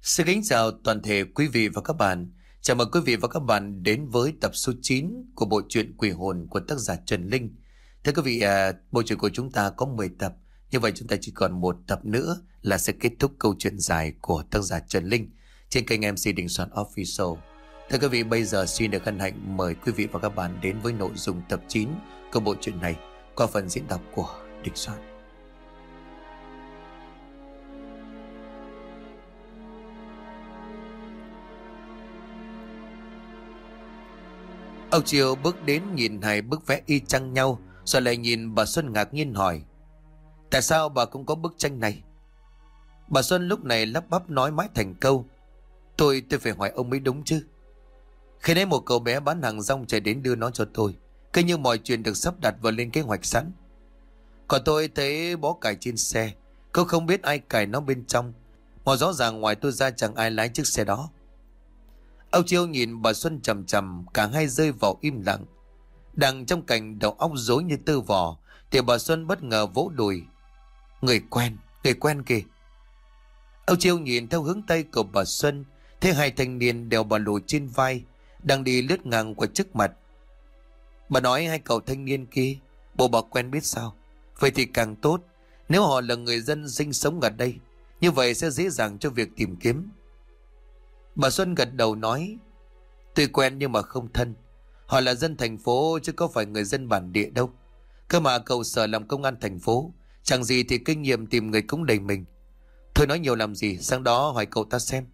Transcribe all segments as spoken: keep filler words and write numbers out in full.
Xin kính chào toàn thể quý vị và các bạn. Chào mừng quý vị và các bạn đến với tập số chín của bộ truyện Quỷ hồn của tác giả Trần Linh. Thưa quý vị, à, bộ truyện của chúng ta có mười tập. Như vậy chúng ta chỉ còn một tập nữa là sẽ kết thúc câu chuyện dài của tác giả Trần Linh trên kênh em xê Đình Soạn Official. Thưa quý vị, bây giờ xin được hân hạnh mời quý vị và các bạn đến với nội dung tập chín của bộ truyện này qua phần diễn đọc của Đình Soạn. Ông Chiêu bước đến nhìn hai bức vẽ y chang nhau, rồi lại nhìn bà Xuân ngạc nhiên hỏi: tại sao bà cũng có bức tranh này? Bà Xuân lúc này lắp bắp nói mãi thành câu: Tôi tôi phải hỏi ông mới đúng chứ. Khi nãy một cậu bé bán hàng rong chạy đến đưa nó cho tôi, cứ như mọi chuyện được sắp đặt và lên kế hoạch sẵn. Còn tôi thấy bó cải trên xe, cô không biết ai cài nó bên trong, mà rõ ràng ngoài tôi ra chẳng ai lái chiếc xe đó. Ông Chiêu nhìn bà Xuân chằm chằm, cả hai rơi vào im lặng. Đang trong cảnh đầu óc rối như tơ vò thì bà Xuân bất ngờ vỗ đùi: Người quen, người quen kìa. Ông Chiêu nhìn theo hướng tay của bà Xuân, thấy hai thanh niên đeo ba lô trên vai đang đi lướt ngang qua trước mặt. Bà nói hai cậu thanh niên kia bộ bà quen biết sao? Vậy thì càng tốt, nếu họ là người dân sinh sống ở đây, như vậy sẽ dễ dàng cho việc tìm kiếm. Bà Xuân gật đầu nói: Tuy quen nhưng mà không thân. Họ là dân thành phố chứ có phải người dân bản địa đâu. Cơ mà cậu Sở làm công an thành phố, chẳng gì thì kinh nghiệm tìm người cũng đầy mình. Thôi nói nhiều làm gì, sang đó hỏi cậu ta xem.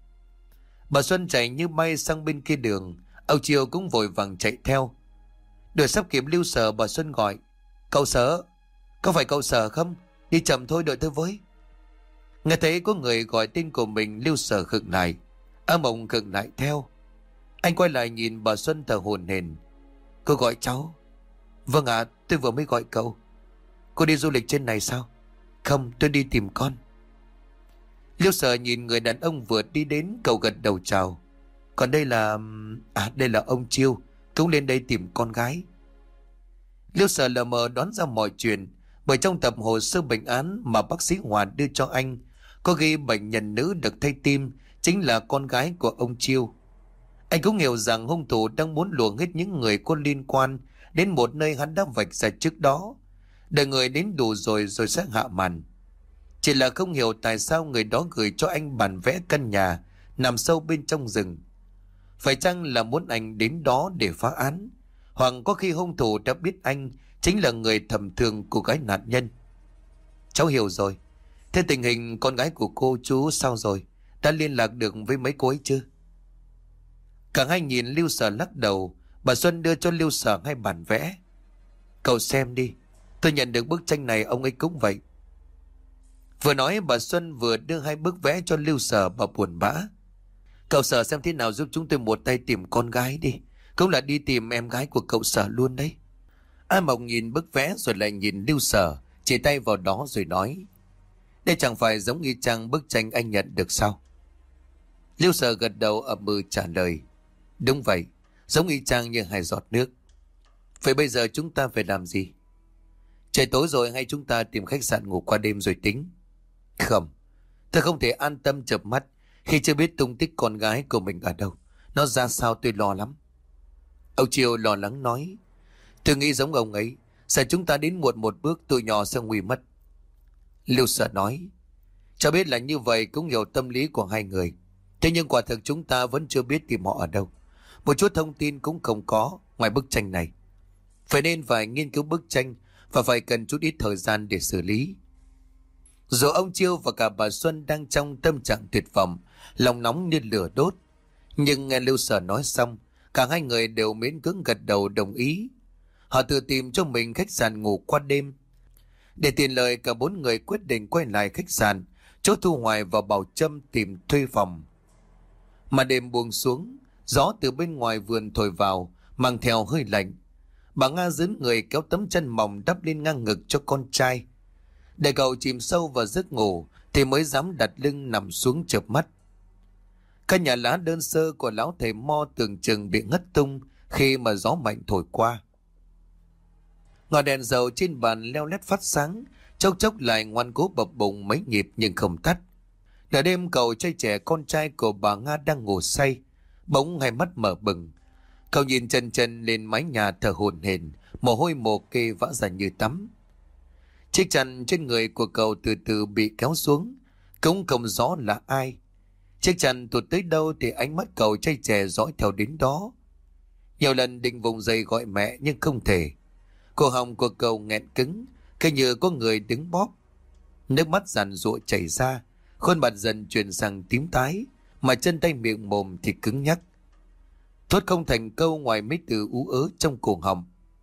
Bà Xuân chạy như bay sang bên kia đường. Ông Chiêu cũng vội vàng chạy theo. Đợi sắp kịp Lưu Sở, bà Xuân gọi: Cậu Sở, có phải cậu Sở không? Đi chậm thôi, đợi tôi với. Nghe thấy có người gọi tên của mình, Lưu Sở khựng lại. A Mộng khựng lại theo. Anh quay lại nhìn bà Xuân thở hổn hển. Cô gọi cháu? Vâng ạ, à, tôi vừa mới gọi cậu. Cô đi du lịch trên này sao? Không, tôi đi tìm con. Liêu Sở nhìn người đàn ông vừa đi đến, cậu gật đầu chào. Còn đây là... À, đây là ông Chiêu, cũng lên đây tìm con gái. Liêu Sở lờ mờ đoán ra mọi chuyện, bởi trong tập hồ sơ bệnh án mà bác sĩ Hòa đưa cho anh có ghi bệnh nhân nữ được thay tim chính là con gái của ông Chiêu. Anh cũng hiểu rằng hung thủ đang muốn luồng hết những người có liên quan đến một nơi hắn đã vạch ra trước đó, đợi người đến đủ rồi rồi sẽ hạ màn. Chỉ là không hiểu tại sao người đó gửi cho anh bản vẽ căn nhà nằm sâu bên trong rừng. Phải chăng là muốn anh đến đó để phá án, hoặc có khi hung thủ đã biết anh chính là người thầm thương của gái nạn nhân. Cháu hiểu rồi. Thế tình hình con gái của cô chú sao rồi? Đã liên lạc được với mấy cô ấy chưa? Cả hai nhìn Lưu Sở lắc đầu. Bà Xuân đưa cho Lưu Sở hai bản vẽ. Cậu xem đi, tôi nhận được bức tranh này, ông ấy cũng vậy. Vừa nói bà Xuân vừa đưa hai bức vẽ cho Lưu Sở. Bà buồn bã: Cậu Sở xem thế nào giúp chúng tôi một tay tìm con gái đi, cũng là đi tìm em gái của cậu Sở luôn đấy. A Mộng nhìn bức vẽ rồi lại nhìn Lưu Sở, chỉ tay vào đó rồi nói: Đây chẳng phải giống y chang bức tranh anh nhận được sao? Lưu Sở gật đầu ậm ừ trả lời: Đúng vậy, giống y chang như hai giọt nước. Vậy bây giờ chúng ta phải làm gì? Trời tối rồi, hay chúng ta tìm khách sạn ngủ qua đêm rồi tính? Không, tôi không thể an tâm chợp mắt khi chưa biết tung tích con gái của mình ở đâu, nó ra sao tôi lo lắm. Ông Triều lo lắng nói: Tôi nghĩ giống ông ấy, sợ chúng ta đến muộn một bước tụi nhỏ sẽ nguy mất. Lưu Sở nói: Cho biết là như vậy, cũng hiểu tâm lý của hai người. Thế nhưng quả thực chúng ta vẫn chưa biết tìm họ ở đâu. Một chút thông tin cũng không có ngoài bức tranh này. Phải nên phải nghiên cứu bức tranh, và phải cần chút ít thời gian để xử lý. Dù ông Chiêu và cả bà Xuân đang trong tâm trạng tuyệt vọng, lòng nóng như lửa đốt, nhưng nghe Lưu Sở nói xong, cả hai người đều miễn cưỡng gật đầu đồng ý. Họ tự tìm cho mình khách sạn ngủ qua đêm. Để tiền lời, cả bốn người quyết định quay lại khách sạn chỗ Thu Hoài và Bảo Trâm tìm thuê phòng. Mà đêm buông xuống, gió từ bên ngoài vườn thổi vào, mang theo hơi lạnh. Bà Nga dướn người kéo tấm chân mỏng đắp lên ngang ngực cho con trai. Để cậu chìm sâu vào giấc ngủ thì mới dám đặt lưng nằm xuống chợp mắt. Căn nhà lá đơn sơ của lão thầy Mo tưởng chừng bị ngất tung khi mà gió mạnh thổi qua. Ngọn đèn dầu trên bàn leo lét phát sáng, chốc chốc lại ngoan cố bập bùng mấy nhịp nhưng không tắt. Nửa đêm cậu trai trẻ con trai của bà Nga đang ngủ say, bỗng hai mắt mở bừng. Cậu nhìn chân chân lên mái nhà thở hổn hển, mồ hôi mồ kê vã ra như tắm. Chiếc chăn trên người của cậu từ từ bị kéo xuống, cũng không rõ là ai. Chiếc chăn tụt tới đâu thì ánh mắt cậu trai trẻ dõi theo đến đó. Nhiều lần định vùng dậy gọi mẹ nhưng không thể. Cổ họng của cậu nghẹn cứng, cứ như có người đứng bóp. Nước mắt giàn giụa chảy ra, khuôn mặt dần chuyển sang tím tái, mà chân tay miệng mồm thì cứng nhắc. Thốt không thành câu ngoài mấy từ ú ớ trong cổ họng.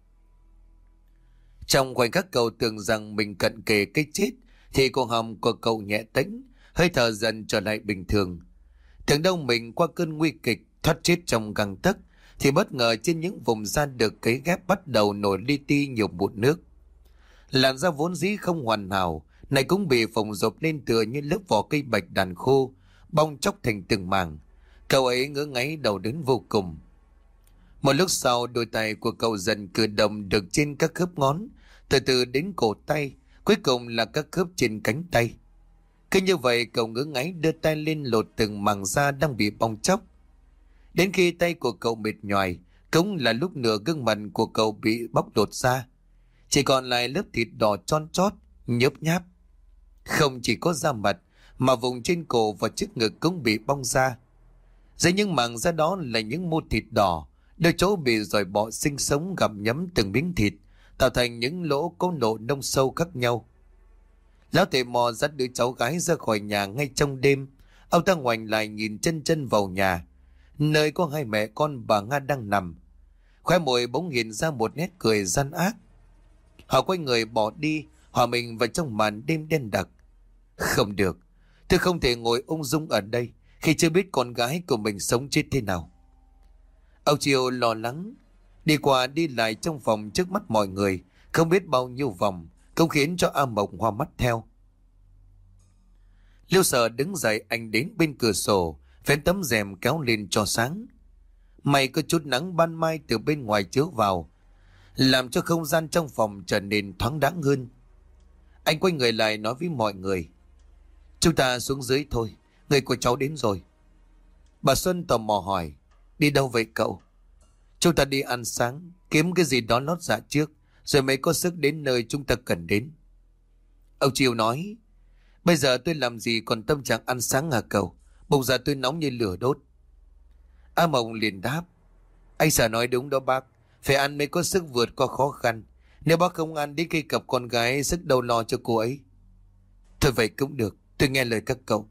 Trong khoảnh khắc cậu tưởng rằng mình cận kề cái chết, thì cổ họng của cậu nhẹ tĩnh, hơi thở dần trở lại bình thường. Tưởng đâu mình qua cơn nguy kịch thoát chết trong gang tấc, thì bất ngờ trên những vùng da được cấy ghép bắt đầu nổi li ti nhiều mụn nước. Làn da vốn dĩ không hoàn hảo này cũng bị phồng rộp lên tựa như lớp vỏ cây bạch đàn khô, bong chóc thành từng mảng. Cậu ấy ngỡ ngáy đầu đớn vô cùng. Một lúc sau, đôi tay của cậu dần cử động được trên các khớp ngón, từ từ đến cổ tay, cuối cùng là các khớp trên cánh tay. Cứ như vậy, cậu ngỡ ngáy đưa tay lên lột từng mảng da đang bị bong chóc. Đến khi tay của cậu mệt nhoài, cũng là lúc nửa gương mặt của cậu bị bóc lột ra, chỉ còn lại lớp thịt đỏ chon chót, nhớp nháp. Không chỉ có da mặt, mà vùng trên cổ và trước ngực cũng bị bong ra. Dưới những mảng da đó là những mô thịt đỏ, đôi chỗ bị dòi bọ sinh sống gặm nhấm từng miếng thịt, tạo thành những lỗ có độ nông sâu khác nhau. Lão thầy mò dắt đứa cháu gái ra khỏi nhà ngay trong đêm. Ông ta ngoảnh lại nhìn chân chân vào nhà, nơi có hai mẹ con bà Nga đang nằm. Khóe môi bỗng hiện ra một nét cười gian ác. Họ quay người bỏ đi, hòa mình vào trong màn đêm đen đặc. Không được, tôi không thể ngồi ung dung ở đây khi chưa biết con gái của mình sống chết thế nào. Ông Chiêu lo lắng đi qua đi lại trong phòng trước mắt mọi người, không biết bao nhiêu vòng, không khiến cho A Mộc hoa mắt theo. Liêu Sở đứng dậy, anh đến bên cửa sổ, phén tấm rèm kéo lên cho sáng. May có chút nắng ban mai từ bên ngoài chiếu vào, làm cho không gian trong phòng trở nên thoáng đãng hơn. Anh quay người lại nói với mọi người: chúng ta xuống dưới thôi, người của cháu đến rồi. Bà Xuân tò mò hỏi: đi đâu vậy cậu? Chúng ta đi ăn sáng, kiếm cái gì đó lót dạ trước, rồi mới có sức đến nơi chúng ta cần đến. Ông Chiêu nói: bây giờ tôi làm gì còn tâm trạng ăn sáng hả cậu? Bụng dạ tôi nóng như lửa đốt. A Mộng liền đáp: anh Sở nói đúng đó bác, phải ăn mới có sức vượt qua khó khăn. Nếu bác không ăn đến khi cặp con gái, sức đâu lo cho cô ấy. Thôi vậy cũng được, tôi nghe lời các cậu.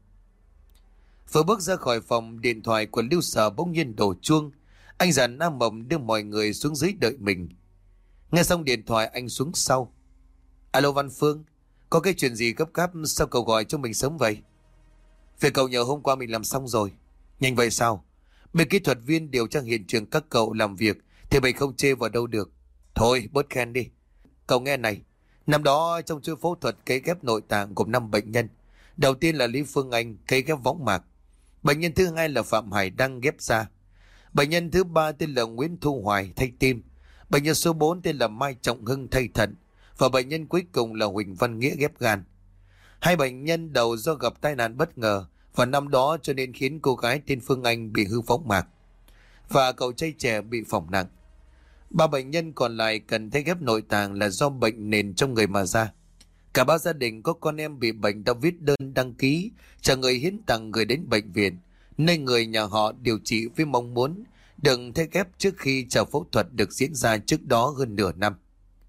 Vừa bước ra khỏi phòng, điện thoại của Lưu Sở bỗng nhiên đổ chuông. Anh dặn A Mộng đưa mọi người xuống dưới đợi mình. Nghe xong điện thoại, anh xuống sau. Alo Văn Phương, có cái chuyện gì gấp gáp sao cậu gọi cho mình sớm vậy? Việc cậu nhờ hôm qua mình làm xong rồi. Nhanh vậy sao? Bên kỹ thuật viên điều tra hiện trường các cậu làm việc thì mình không chê vào đâu được. Thôi bớt khen đi. Cậu nghe này, năm đó trong chuỗi phẫu thuật cấy ghép nội tạng gồm năm bệnh nhân. Đầu tiên là Lý Phương Anh cấy ghép võng mạc. Bệnh nhân thứ hai là Phạm Hải Đăng ghép da. Bệnh nhân thứ ba tên là Nguyễn Thu Hoài thay tim. Bệnh nhân số bốn tên là Mai Trọng Hưng thay thận. Và bệnh nhân cuối cùng là Huỳnh Văn Nghĩa ghép gan. Hai bệnh nhân đầu do gặp tai nạn bất ngờ và năm đó cho nên khiến cô gái tên Phương Anh bị hư võng mạc và cậu trai trẻ bị phỏng nặng. Ba bệnh nhân còn lại cần thay ghép nội tạng là do bệnh nền trong người mà ra. Cả ba gia đình có con em bị bệnh đã viết đơn đăng ký chờ người hiến tặng người đến bệnh viện, nơi người nhà họ điều trị với mong muốn đừng thay ghép trước khi chờ phẫu thuật được diễn ra trước đó hơn nửa năm.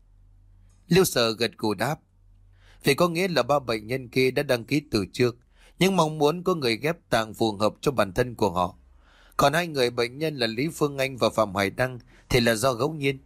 Liêu Sở gật gù đáp: vì có nghĩa là ba bệnh nhân kia đã đăng ký từ trước, nhưng mong muốn có người ghép tạng phù hợp cho bản thân của họ. Còn hai người bệnh nhân là Lý Phương Anh và Phạm Hải Đăng thì là do ngẫu nhiên.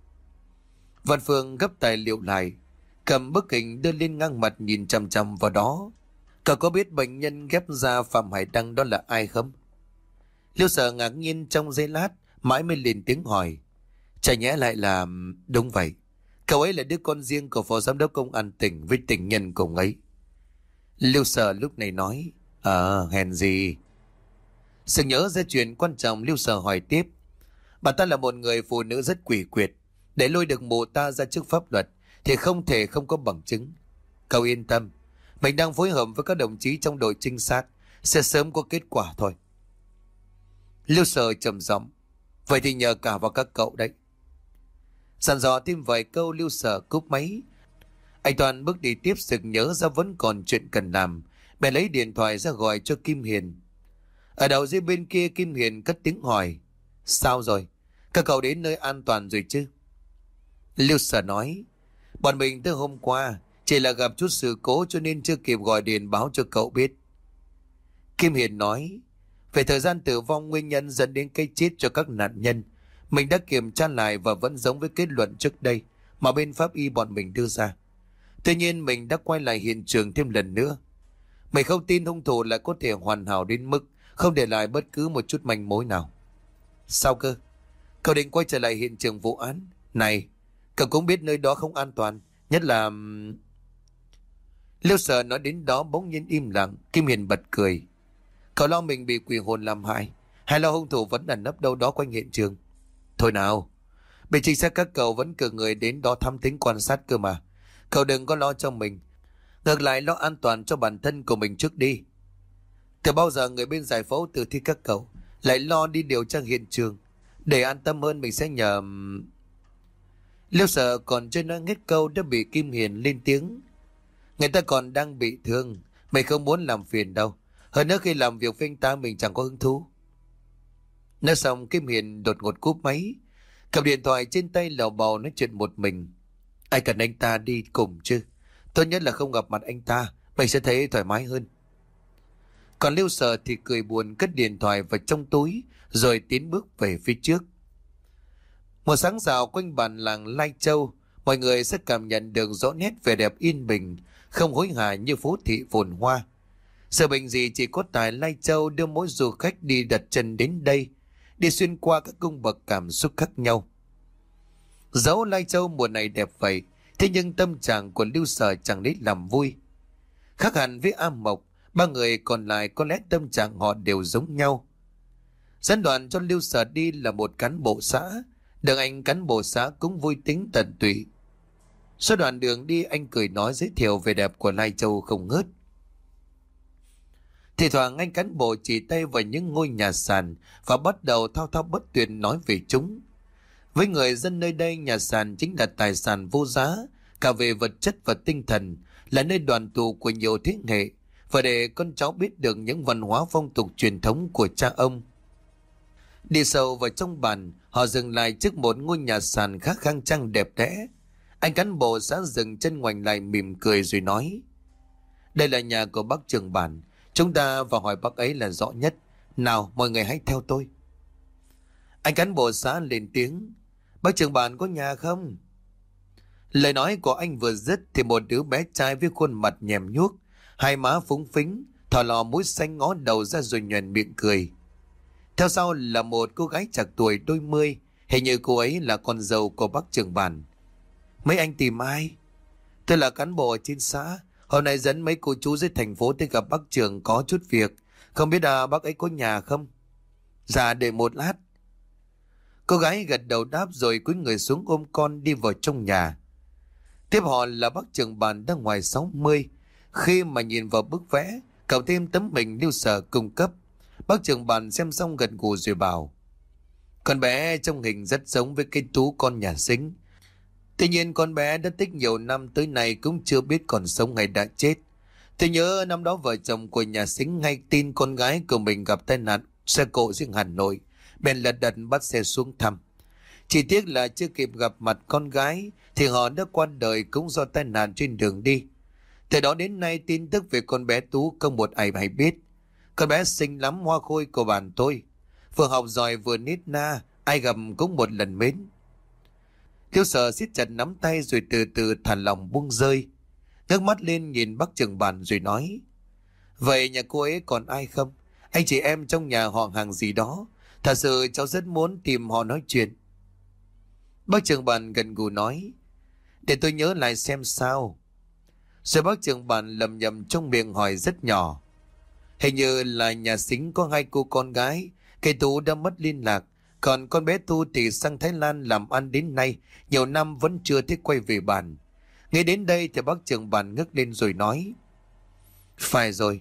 Văn Phương gấp tài liệu lại, cầm bức hình đưa lên ngang mặt nhìn chằm chằm vào đó. Cậu có biết bệnh nhân ghép da Phạm Hải Đăng đó là ai không? Liêu Sở ngạc nhiên trong giây lát, mãi mới lên tiếng hỏi: chả nhẽ lại là... Đúng vậy, cậu ấy là đứa con riêng của phó giám đốc công an tỉnh với tình nhân của ông ấy. Liêu Sở lúc này nói: Ờ, hèn gì. Sự nhớ ra chuyện quan trọng, Liêu Sở hỏi tiếp: bà ta là một người phụ nữ rất quỷ quyệt. Để lôi được mụ ta ra trước pháp luật thì không thể không có bằng chứng. Cậu yên tâm, mình đang phối hợp với các đồng chí trong đội trinh sát sẽ sớm có kết quả thôi. Lưu Sở trầm giọng, vậy thì nhờ cả vào các cậu đấy. Dặn dò thêm vài câu, Lưu Sở cúp máy. Anh Toàn bước đi tiếp, sực nhớ ra vẫn còn chuyện cần làm, bèn lấy điện thoại ra gọi cho Kim Hiền. Ở đầu dây bên kia, Kim Hiền cất tiếng hỏi, sao rồi, các cậu đến nơi an toàn rồi chứ? Lưu Sở nói, bọn mình tới hôm qua chỉ là gặp chút sự cố cho nên chưa kịp gọi điện báo cho cậu biết. Kim Hiền nói, về thời gian tử vong, nguyên nhân dẫn đến cái chết cho các nạn nhân, mình đã kiểm tra lại và vẫn giống với kết luận trước đây mà bên pháp y bọn mình đưa ra. Tuy nhiên mình đã quay lại hiện trường thêm lần nữa. Mình không tin hung thủ lại có thể hoàn hảo đến mức không để lại bất cứ một chút manh mối nào. Sao cơ? Cậu định quay trở lại hiện trường vụ án? Này, cậu cũng biết nơi đó không an toàn, nhất là... Liêu Sở nói đến đó bỗng nhiên im lặng. Kim Hiền bật cười. Cậu lo mình bị quỷ hồn làm hại, hay là hung thủ vẫn ẩn nấp đâu đó quanh hiện trường? Thôi nào, bên trinh sát các cậu vẫn cử người đến đó thăm thính quan sát cơ mà. Cậu đừng có lo cho mình, ngược lại lo an toàn cho bản thân của mình trước đi. Từ bao giờ người bên giải phẫu tử thi các cậu lại lo đi điều tra hiện trường? Để an tâm hơn mình sẽ nhờ... Liêu Sở còn chưa nói hết câu đã bị Kim Hiền lên tiếng. Người ta còn đang bị thương, mày không muốn làm phiền đâu. Hơn nữa khi làm việc với anh ta mình chẳng có hứng thú. Nói xong, Kim Hiền đột ngột cúp máy, cầm điện thoại trên tay lầu bầu nói chuyện một mình. Ai cần anh ta đi cùng chứ? Tốt nhất là không gặp mặt anh ta, mình sẽ thấy thoải mái hơn. Còn Liêu Sở thì cười buồn cất điện thoại vào trong túi rồi tiến bước về phía trước. Một sáng rào quanh bản làng Lai Châu, mọi người sẽ cảm nhận được rõ nét vẻ đẹp yên bình, không hối hả như phố thị phồn hoa. Sự bình dị chỉ có tại Lai Châu đưa mỗi du khách đi đặt chân đến đây, đi xuyên qua các cung bậc cảm xúc khác nhau. Dẫu Lai Châu mùa này đẹp vậy, thế nhưng tâm trạng của Lưu Sở chẳng lấy làm vui. Khác hẳn với A Mộc, ba người còn lại có lẽ tâm trạng họ đều giống nhau. Dẫn đoàn cho Lưu Sở đi là một cán bộ xã, được anh cán bộ xã cũng vui tính tận tụy. Suốt đoạn đường đi, anh cười nói giới thiệu về đẹp của Lai Châu không ngớt. Thì thoảng anh cán bộ chỉ tay vào những ngôi nhà sàn và bắt đầu thao thao bất tuyệt nói về chúng. Với người dân nơi đây, nhà sàn chính là tài sản vô giá, cả về vật chất và tinh thần, là nơi đoàn tụ của nhiều thế hệ, và để con cháu biết được những văn hóa phong tục truyền thống của cha ông. Đi sâu vào trong bản, họ dừng lại trước một ngôi nhà sàn khá khang trang đẹp đẽ. Anh cán bộ xã dừng chân ngoảnh lại mỉm cười rồi nói, đây là nhà của bác trưởng bản, chúng ta vào hỏi bác ấy là rõ nhất. Nào mọi người hãy theo tôi. Anh cán bộ xã lên tiếng, bác trưởng bản có nhà không? Lời nói của anh vừa dứt thì một đứa bé trai với khuôn mặt nhèm nhuốc, hai má phúng phính, thò lò mũi xanh ngó đầu ra rồi nhoẻn miệng cười. Theo sau là một cô gái chạc tuổi đôi mươi, hình như cô ấy là con dâu của bác trưởng bản. Mấy anh tìm ai? Tôi là cán bộ ở trên xã, hôm nay dẫn mấy cô chú dưới thành phố tới gặp bác trưởng có chút việc, không biết à, bác ấy có nhà không? Dạ để một lát. Cô gái gật đầu đáp rồi cúi người xuống ôm con đi vào trong nhà. Tiếp họ là bác trưởng bản đang ngoài sáu mươi. Khi mà nhìn vào bức vẽ, cộng thêm tấm hình Lưu Sở cung cấp, bác trưởng bản xem xong gật gù rồi bảo, con bé trong hình rất giống với cái Tú con nhà Sính. Tuy nhiên con bé đã tích nhiều năm tới nay cũng chưa biết còn sống hay đã chết. Tôi nhớ năm đó vợ chồng của nhà Sính ngay tin con gái của mình gặp tai nạn xe cộ riêng Hà Nội, bèn lật đật bắt xe xuống thăm. Chỉ tiếc là chưa kịp gặp mặt con gái thì họ đã qua đời cũng do tai nạn trên đường đi. Từ đó đến nay tin tức về con bé Tú không một ai hay biết. Con bé xinh lắm, hoa khôi của bản tôi, vừa học giỏi vừa nít na, ai gặp cũng một lần mến. Thiếu Sở siết chặt nắm tay rồi từ từ thả lòng buông rơi, ngước mắt lên nhìn bác trưởng bản rồi nói, vậy nhà cô ấy còn ai không? Anh chị em trong nhà họ hàng gì đó, thật sự cháu rất muốn tìm họ nói chuyện. Bác trưởng bản gần gù nói, để tôi nhớ lại xem sao. Rồi bác trưởng bản lầm nhầm trong miệng hỏi rất nhỏ, hình như là nhà Sính có hai cô con gái, cây Tú đã mất liên lạc, còn con bé Tu thì sang Thái Lan làm ăn đến nay, nhiều năm vẫn chưa thấy quay về bản. Nghe đến đây thì bác trưởng bản ngước lên rồi nói, phải rồi,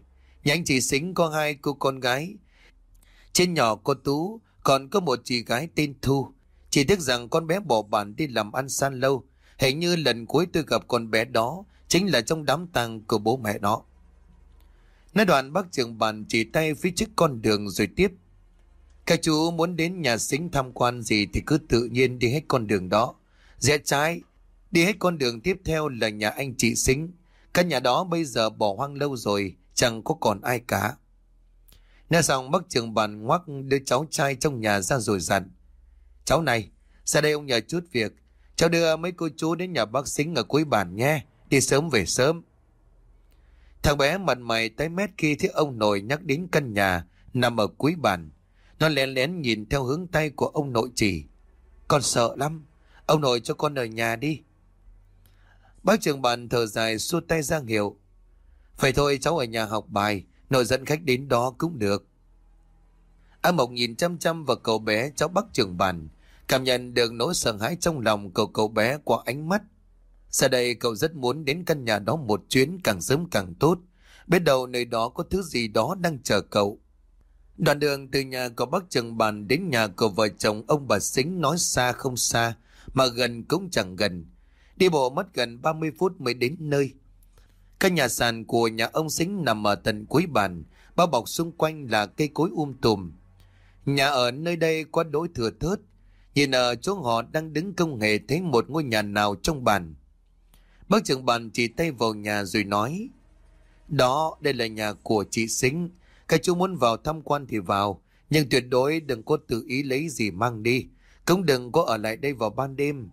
Nhà anh chị Sính có hai cô con gái. Trên nhỏ có Tú, còn có một chị gái tên Thu. Chỉ tiếc rằng con bé bỏ bản đi làm ăn san lâu. Hình như lần cuối tôi gặp con bé đó chính là trong đám tang của bố mẹ nó. Nói đoạn bác trưởng bản chỉ tay phía trước con đường rồi tiếp. Các chú muốn đến nhà Sính tham quan gì thì cứ tự nhiên đi hết con đường đó. Rẽ trái, đi hết con đường tiếp theo là nhà anh chị Sính. Căn nhà đó bây giờ bỏ hoang lâu rồi, chẳng có còn ai cả. Nói xong bác trưởng bản ngoắc đứa cháu trai trong nhà ra rồi dặn. Cháu này, ra đây ông nhờ chút việc. Cháu đưa mấy cô chú đến nhà bác Sính ở cuối bản nhé. Đi sớm về sớm. Thằng bé mặt mày tái mét khi thấy ông nội nhắc đến căn nhà nằm ở cuối bản. Nó lén lén nhìn theo hướng tay của ông nội chỉ. Con sợ lắm. Ông nội cho con ở nhà đi. Bác trưởng bản thở dài xua tay ra hiệu. Phải thôi, cháu ở nhà học bài. Nội dẫn khách đến đó cũng được. A Mộc nhìn chăm chăm vào cậu bé cháu bác trưởng bản, cảm nhận được nỗi sợ hãi trong lòng của cậu bé qua ánh mắt. Giờ đây cậu rất muốn đến căn nhà đó một chuyến, càng sớm càng tốt. Biết đâu nơi đó có thứ gì đó đang chờ cậu. Đoạn đường từ nhà của bác trưởng bản đến nhà của vợ chồng ông bà Sính nói xa không xa, mà gần cũng chẳng gần. Đi bộ mất gần ba mươi phút mới đến nơi. Căn nhà sàn của nhà ông Sính nằm ở tận cuối bản, bao bọc xung quanh là cây cối um tùm. Nhà ở nơi đây quá đối thừa thớt. Nhìn ở chỗ họ đang đứng không hề thấy một ngôi nhà nào trong bản. Bác trưởng bản chỉ tay vào nhà rồi nói. Đó, đây là nhà của chị Sính. Các chú muốn vào tham quan thì vào, nhưng tuyệt đối đừng có tự ý lấy gì mang đi. Cũng đừng có ở lại đây vào ban đêm.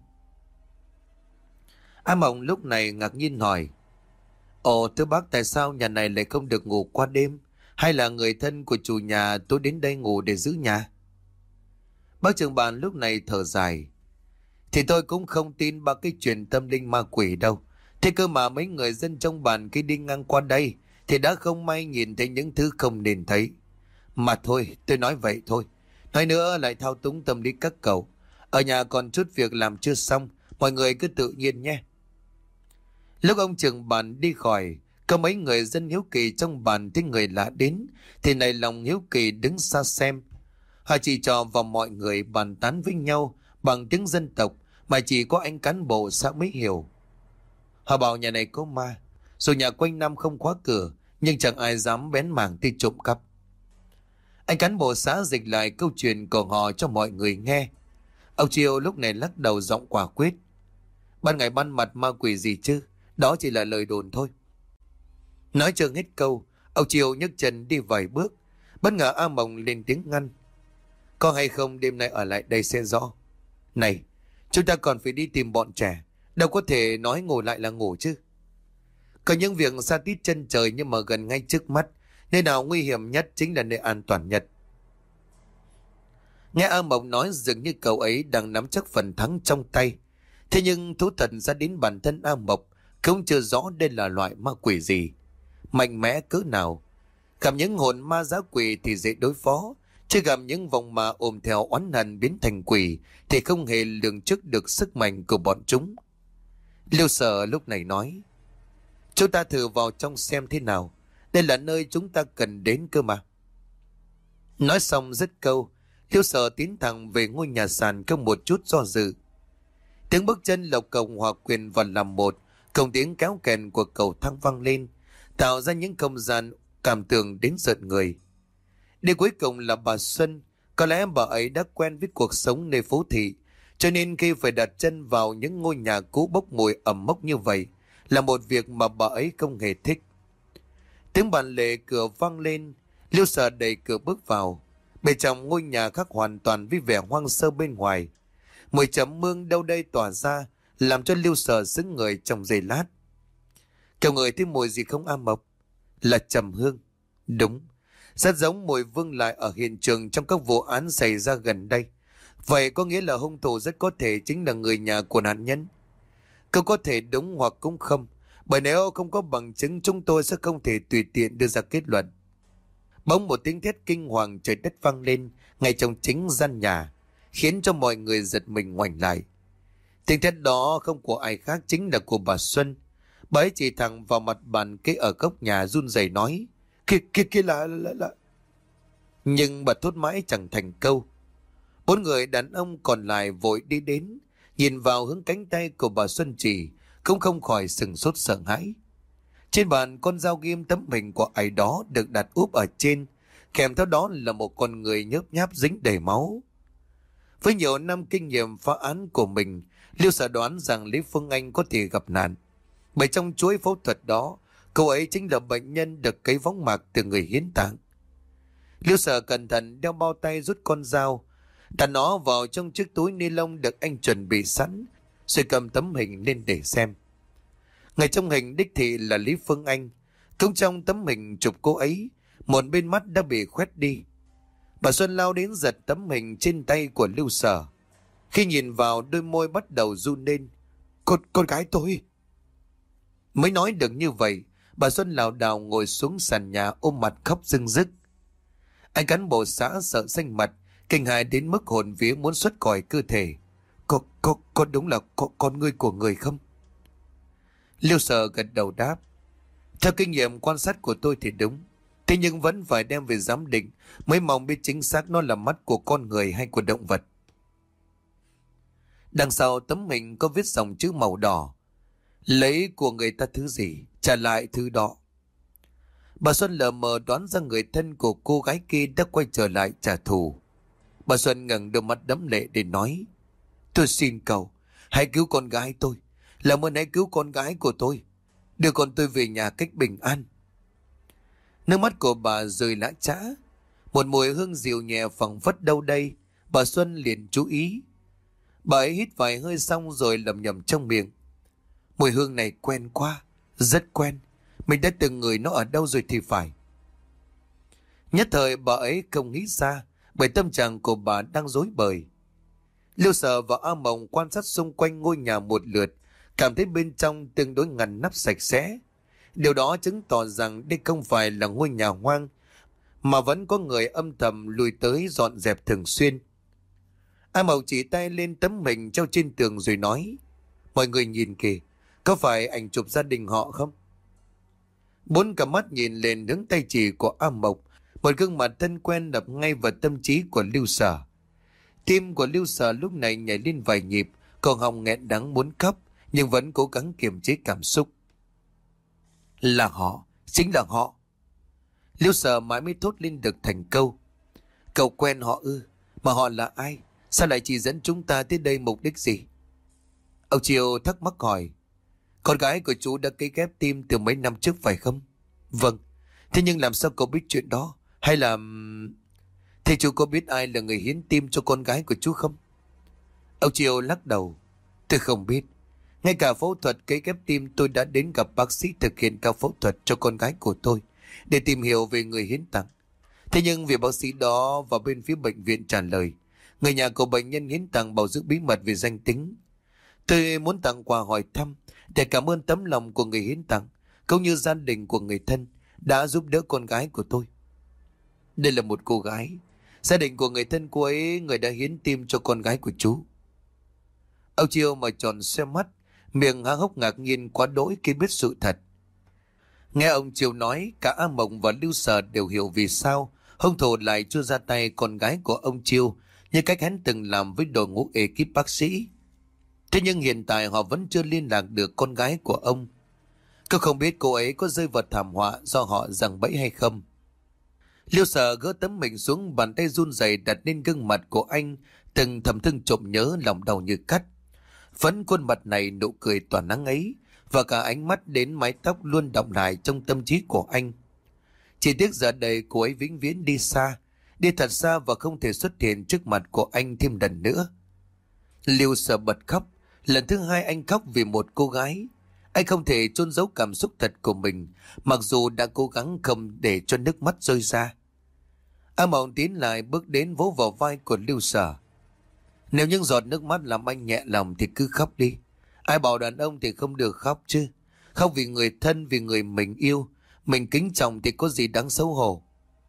A Mộng lúc này ngạc nhiên hỏi. Ồ, thưa bác, tại sao nhà này lại không được ngủ qua đêm? Hay là người thân của chủ nhà tôi đến đây ngủ để giữ nhà? Bác trưởng bản lúc này thở dài. Thì tôi cũng không tin ba cái chuyện tâm linh ma quỷ đâu. Thế cơ mà mấy người dân trong bản khi đi ngang qua đây thì đã không may nhìn thấy những thứ không nên thấy. Mà thôi, tôi nói vậy thôi. Nói nữa lại thao túng tâm lý các cậu. Ở nhà còn chút việc làm chưa xong, mọi người cứ tự nhiên nhé. Lúc ông trưởng bản đi khỏi, có mấy người dân hiếu kỳ trong bản thấy người lạ đến, thì này lòng hiếu kỳ đứng xa xem. Họ chỉ trò vào mọi người bàn tán với nhau bằng tiếng dân tộc mà chỉ có anh cán bộ xã mới hiểu. Họ bảo nhà này có ma, dù nhà quanh năm không khóa cửa, nhưng chẳng ai dám bén mảng đi trộm cắp. Anh cán bộ xã dịch lại câu chuyện của họ cho mọi người nghe. Ông Chiêu lúc này lắc đầu giọng quả quyết. Ban ngày ban mặt ma quỷ gì chứ, đó chỉ là lời đồn thôi. Nói chưa hết câu, ông Chiêu nhấc chân đi vài bước. Bất ngờ A Mộng lên tiếng ngăn. Có hay không đêm nay ở lại đây sẽ rõ. Này, chúng ta còn phải đi tìm bọn trẻ, đâu có thể nói ngủ lại là ngủ chứ. Có những việc xa tít chân trời nhưng mà gần ngay trước mắt, nơi nào nguy hiểm nhất chính là nơi an toàn nhất. Nghe A Mộng nói dường như cậu ấy đang nắm chắc phần thắng trong tay. Thế nhưng thú thật ra đến bản thân A Mộng không chưa rõ đây là loại ma quỷ gì, mạnh mẽ cỡ nào. Gặp những hồn ma dã quỷ thì dễ đối phó, chứ gặp những vòng ma ôm theo oán hận biến thành quỷ thì không hề lường trước được sức mạnh của bọn chúng. Liêu Sở lúc này nói. Chúng ta thử vào trong xem thế nào. Đây là nơi chúng ta cần đến cơ mà. Nói xong dứt câu, Liêu Sở tiến thẳng về ngôi nhà sàn không một chút do dự. Tiếng bước chân lộc cộc hòa quyện vào làm một, cùng tiếng kéo kèn của cầu thang vang lên, tạo ra những không gian cảm tưởng đến rợn người. Đi cuối cùng là bà Xuân. Có lẽ bà ấy đã quen với cuộc sống nơi phố thị, cho nên khi phải đặt chân vào những ngôi nhà cũ bốc mùi ẩm mốc như vậy là một việc mà bà ấy không hề thích. Tiếng bàn lề cửa vang lên. Liêu Sở đẩy cửa bước vào. Bên trong ngôi nhà khác hoàn toàn với vẻ hoang sơ bên ngoài. Mùi chấm mương đâu đây tỏa ra, làm cho Liêu Sở sững người trong giây lát. Kiểu người thấy mùi gì không A Mộc? Là trầm hương. Đúng, rất giống mùi vương lại ở hiện trường trong các vụ án xảy ra gần đây. Vậy có nghĩa là hung thủ rất có thể chính là người nhà của nạn nhân. Câu có thể đúng hoặc cũng không, bởi nếu không có bằng chứng chúng tôi sẽ không thể tùy tiện đưa ra kết luận. Bỗng một tiếng thét kinh hoàng trời đất vang lên ngay trong chính gian nhà, khiến cho mọi người giật mình ngoảnh lại. Tiếng thét đó không của ai khác chính là của bà Xuân. Bà ấy chỉ thẳng vào mặt bàn kế ở góc nhà run rẩy nói. Kia kia kia là, là, là... Nhưng bà thốt mãi chẳng thành câu. Bốn người đàn ông còn lại vội đi đến, nhìn vào hướng cánh tay của bà Xuân Trì, cũng không khỏi sừng sốt sợ hãi. Trên bàn con dao ghim tấm hình của ai đó được đặt úp ở trên, kèm theo đó là một con người nhớp nháp dính đầy máu. Với nhiều năm kinh nghiệm phá án của mình, Liêu Sở đoán rằng Lý Phương Anh có thể gặp nạn. Bởi trong chuỗi phẫu thuật đó, cô ấy chính là bệnh nhân được cấy võng mạc từ người hiến tạng. Liêu Sở cẩn thận đeo bao tay, rút con dao, đặt nó vào trong chiếc túi ni lông được anh chuẩn bị sẵn, rồi cầm tấm hình lên để xem. Người trong hình đích thị là Lý Phương Anh. Cũng trong tấm hình chụp cô ấy, một bên mắt đã bị khoét đi. Bà Xuân lao đến giật tấm hình trên tay của Lưu Sở. Khi nhìn vào, đôi môi bắt đầu run lên. Con, con gái tôi. Mới nói được như vậy, bà Xuân lảo đảo ngồi xuống sàn nhà ôm mặt khóc rưng rức. Anh cán bộ xã sợ xanh mặt, kinh hãi đến mức hồn vía muốn xuất khỏi cơ thể. Có, có, có đúng là có, con ngươi của người không? Liêu Sở gật đầu đáp. Theo kinh nghiệm quan sát của tôi thì đúng. Thế nhưng vẫn phải đem về giám định mới mong biết chính xác nó là mắt của con người hay của động vật. Đằng sau tấm hình có viết dòng chữ màu đỏ. Lấy của người ta thứ gì, trả lại thứ đó. Bà Xuân lờ mờ đoán ra người thân của cô gái kia đã quay trở lại trả thù. Bà Xuân ngẩng đôi mắt đẫm lệ để nói. Tôi xin cậu, hãy cứu con gái tôi. Làm ơn hãy cứu con gái của tôi. Đưa con tôi về nhà cách bình an. Nước mắt của bà rơi lã chã. Một mùi hương dịu nhẹ phảng phất đâu đây. Bà Xuân liền chú ý. Bà ấy hít vài hơi xong rồi lẩm nhẩm trong miệng. Mùi hương này quen quá, rất quen. Mình đã từng ngửi nó ở đâu rồi thì phải. Nhất thời bà ấy không nghĩ ra, bởi tâm trạng của bà đang rối bời. Liêu Sở và A Mộng quan sát xung quanh ngôi nhà một lượt, cảm thấy bên trong tương đối ngăn nắp sạch sẽ. Điều đó chứng tỏ rằng đây không phải là ngôi nhà hoang, mà vẫn có người âm thầm lùi tới dọn dẹp thường xuyên. A Mộng chỉ tay lên tấm hình treo trên tường rồi nói. Mọi người nhìn kìa, có phải ảnh chụp gia đình họ không? Bốn cặp mắt nhìn lên hướng tay chỉ của A Mộng, một gương mặt thân quen đập ngay vào tâm trí của Liêu Sở. Tim của Liêu Sở lúc này nhảy lên vài nhịp, còn họng nghẹn đắng muốn khóc, nhưng vẫn cố gắng kiềm chế cảm xúc. Là họ, chính là họ. Liêu Sở mãi mới thốt lên được thành câu. Cậu quen họ ư? Mà họ là ai? Sao lại chỉ dẫn chúng ta tới đây mục đích gì? Ông Triều thắc mắc hỏi. Con gái của chú đã cấy ghép tim từ mấy năm trước phải không? Vâng. Thế nhưng làm sao cậu biết chuyện đó? Hay là... Thế chú có biết ai là người hiến tim cho con gái của chú không? Ông Triều lắc đầu. Tôi không biết. Ngay cả phẫu thuật cấy ghép tim tôi đã đến gặp bác sĩ thực hiện ca phẫu thuật cho con gái của tôi để tìm hiểu về người hiến tặng. Thế nhưng vì bác sĩ đó và bên phía bệnh viện trả lời, người nhà của bệnh nhân hiến tặng bảo giữ bí mật về danh tính. Tôi muốn tặng quà hỏi thăm để cảm ơn tấm lòng của người hiến tặng, cũng như gia đình của người thân đã giúp đỡ con gái của tôi. Đây là một cô gái, gia đình của người thân cô ấy, người đã hiến tim cho con gái của chú. Ông Chiêu mà tròn xe mắt, miệng há hốc ngạc nhiên quá đỗi khi biết sự thật. Nghe ông Chiêu nói, cả A Mộng và Lưu Sở đều hiểu vì sao hung thủ lại chưa ra tay con gái của ông Chiêu như cách hắn từng làm với đội ngũ ekip bác sĩ. Thế nhưng hiện tại họ vẫn chưa liên lạc được con gái của ông. Cứ không biết cô ấy có rơi vào thảm họa do họ giằng bẫy hay không. Liêu Sở gỡ tấm mình xuống, bàn tay run rẩy đặt lên gương mặt của anh, từng thầm thương trộm nhớ, lòng đau như cắt. Vẫn khuôn mặt này, nụ cười tỏa nắng ấy, và cả ánh mắt đến mái tóc luôn đọng lại trong tâm trí của anh. Chỉ tiếc giờ đây cô ấy vĩnh viễn đi xa, đi thật xa và không thể xuất hiện trước mặt của anh thêm lần nữa. Liêu Sở bật khóc. Lần thứ hai anh khóc vì một cô gái. Anh không thể chôn giấu cảm xúc thật của mình, mặc dù đã cố gắng không để cho nước mắt rơi ra. A Mộng tiến lại bước đến vỗ vào vai của Liêu Sở. Nếu những giọt nước mắt làm anh nhẹ lòng thì cứ khóc đi. Ai bảo đàn ông thì không được khóc chứ. Khóc vì người thân, vì người mình yêu, mình kính trọng thì có gì đáng xấu hổ.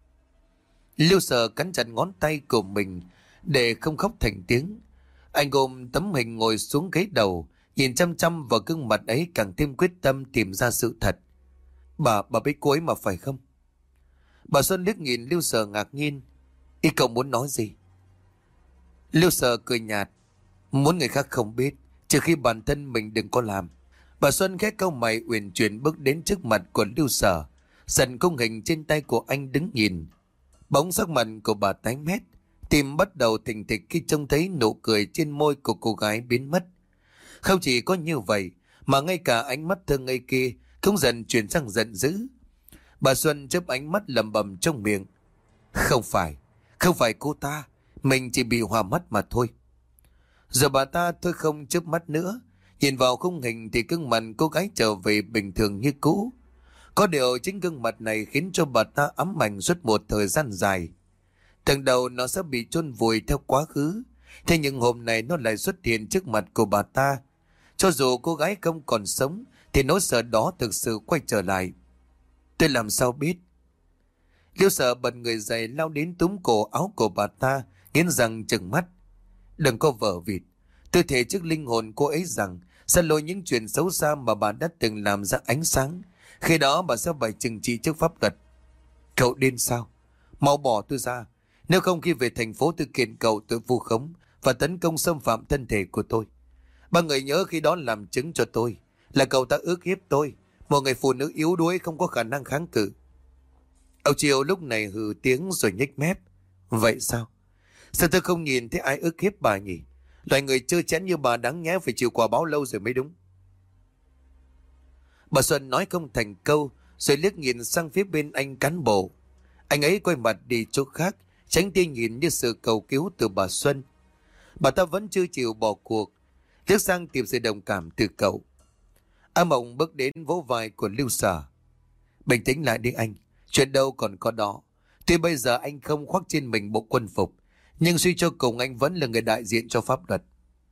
Liêu Sở cắn chặt ngón tay của mình để không khóc thành tiếng. Anh ôm tấm hình ngồi xuống ghế đầu, nhìn chăm chăm vào gương mặt ấy, càng thêm quyết tâm tìm ra sự thật. Bà, bà biết cô ấy mà phải không? Bà Xuân liếc nhìn Lưu Sở ngạc nhiên. Ý cậu muốn nói gì? Lưu Sở cười nhạt. Muốn người khác không biết, trừ khi bản thân mình đừng có làm. Bà Xuân khẽ cau mày uyển chuyển bước đến trước mặt của Lưu Sở, dần khung hình trên tay của anh đứng nhìn. Bỗng sắc mặt của bà tái mét, tim bắt đầu thình thịch khi trông thấy nụ cười trên môi của cô gái biến mất. Không chỉ có như vậy, mà ngay cả ánh mắt thơ ngây kia cũng dần chuyển sang giận dữ. Bà Xuân chớp ánh mắt lẩm bẩm trong miệng. Không phải, không phải cô ta, mình chỉ bị hoa mắt mà thôi. Giờ bà ta thôi không chớp mắt nữa, nhìn vào khung hình thì gương mặt cô gái trở về bình thường như cũ. Có điều chính gương mặt này khiến cho bà ta ám ảnh suốt một thời gian dài. Tưởng đầu nó sẽ bị chôn vùi theo quá khứ, thế nhưng hôm nay nó lại xuất hiện trước mặt của bà ta. Cho dù cô gái không còn sống thì nỗi sợ đó thực sự quay trở lại. Tôi làm sao biết? Liêu Sở bật người dậy lao đến túm cổ áo của bà ta, nghiến răng trừng mắt. Đừng có vờ vịt. Tôi thề trước linh hồn cô ấy rằng sẽ lôi những chuyện xấu xa mà bà đã từng làm ra ánh sáng. Khi đó bà sẽ phải trừng trị trước pháp luật. Cậu điên sao? Mau bỏ tôi ra. Nếu không khi về thành phố tôi kiện cậu tội vu khống và tấn công xâm phạm thân thể của tôi. Ba người nhớ khi đó làm chứng cho tôi là cậu ta ức hiếp tôi, một người phụ nữ yếu đuối không có khả năng kháng cự. Ông Triều lúc này hừ tiếng rồi nhếch mép. Vậy sao? Sao tôi không nhìn thấy ai ức hiếp bà nhỉ? Loại người trơ chẽn như bà đáng nhẽ phải chịu quả báo lâu rồi mới đúng. Bà Xuân nói không thành câu, rồi liếc nhìn sang phía bên anh cán bộ. Anh ấy quay mặt đi chỗ khác, tránh tia nhìn như sự cầu cứu từ bà Xuân. Bà ta vẫn chưa chịu bỏ cuộc, liếc sang tìm sự đồng cảm từ cậu. A Mộng bước đến vỗ vai của Lưu Sở. Bình tĩnh lại đi anh, chuyện đâu còn có đó. Tuy bây giờ anh không khoác trên mình bộ quân phục, nhưng suy cho cùng anh vẫn là người đại diện cho pháp luật.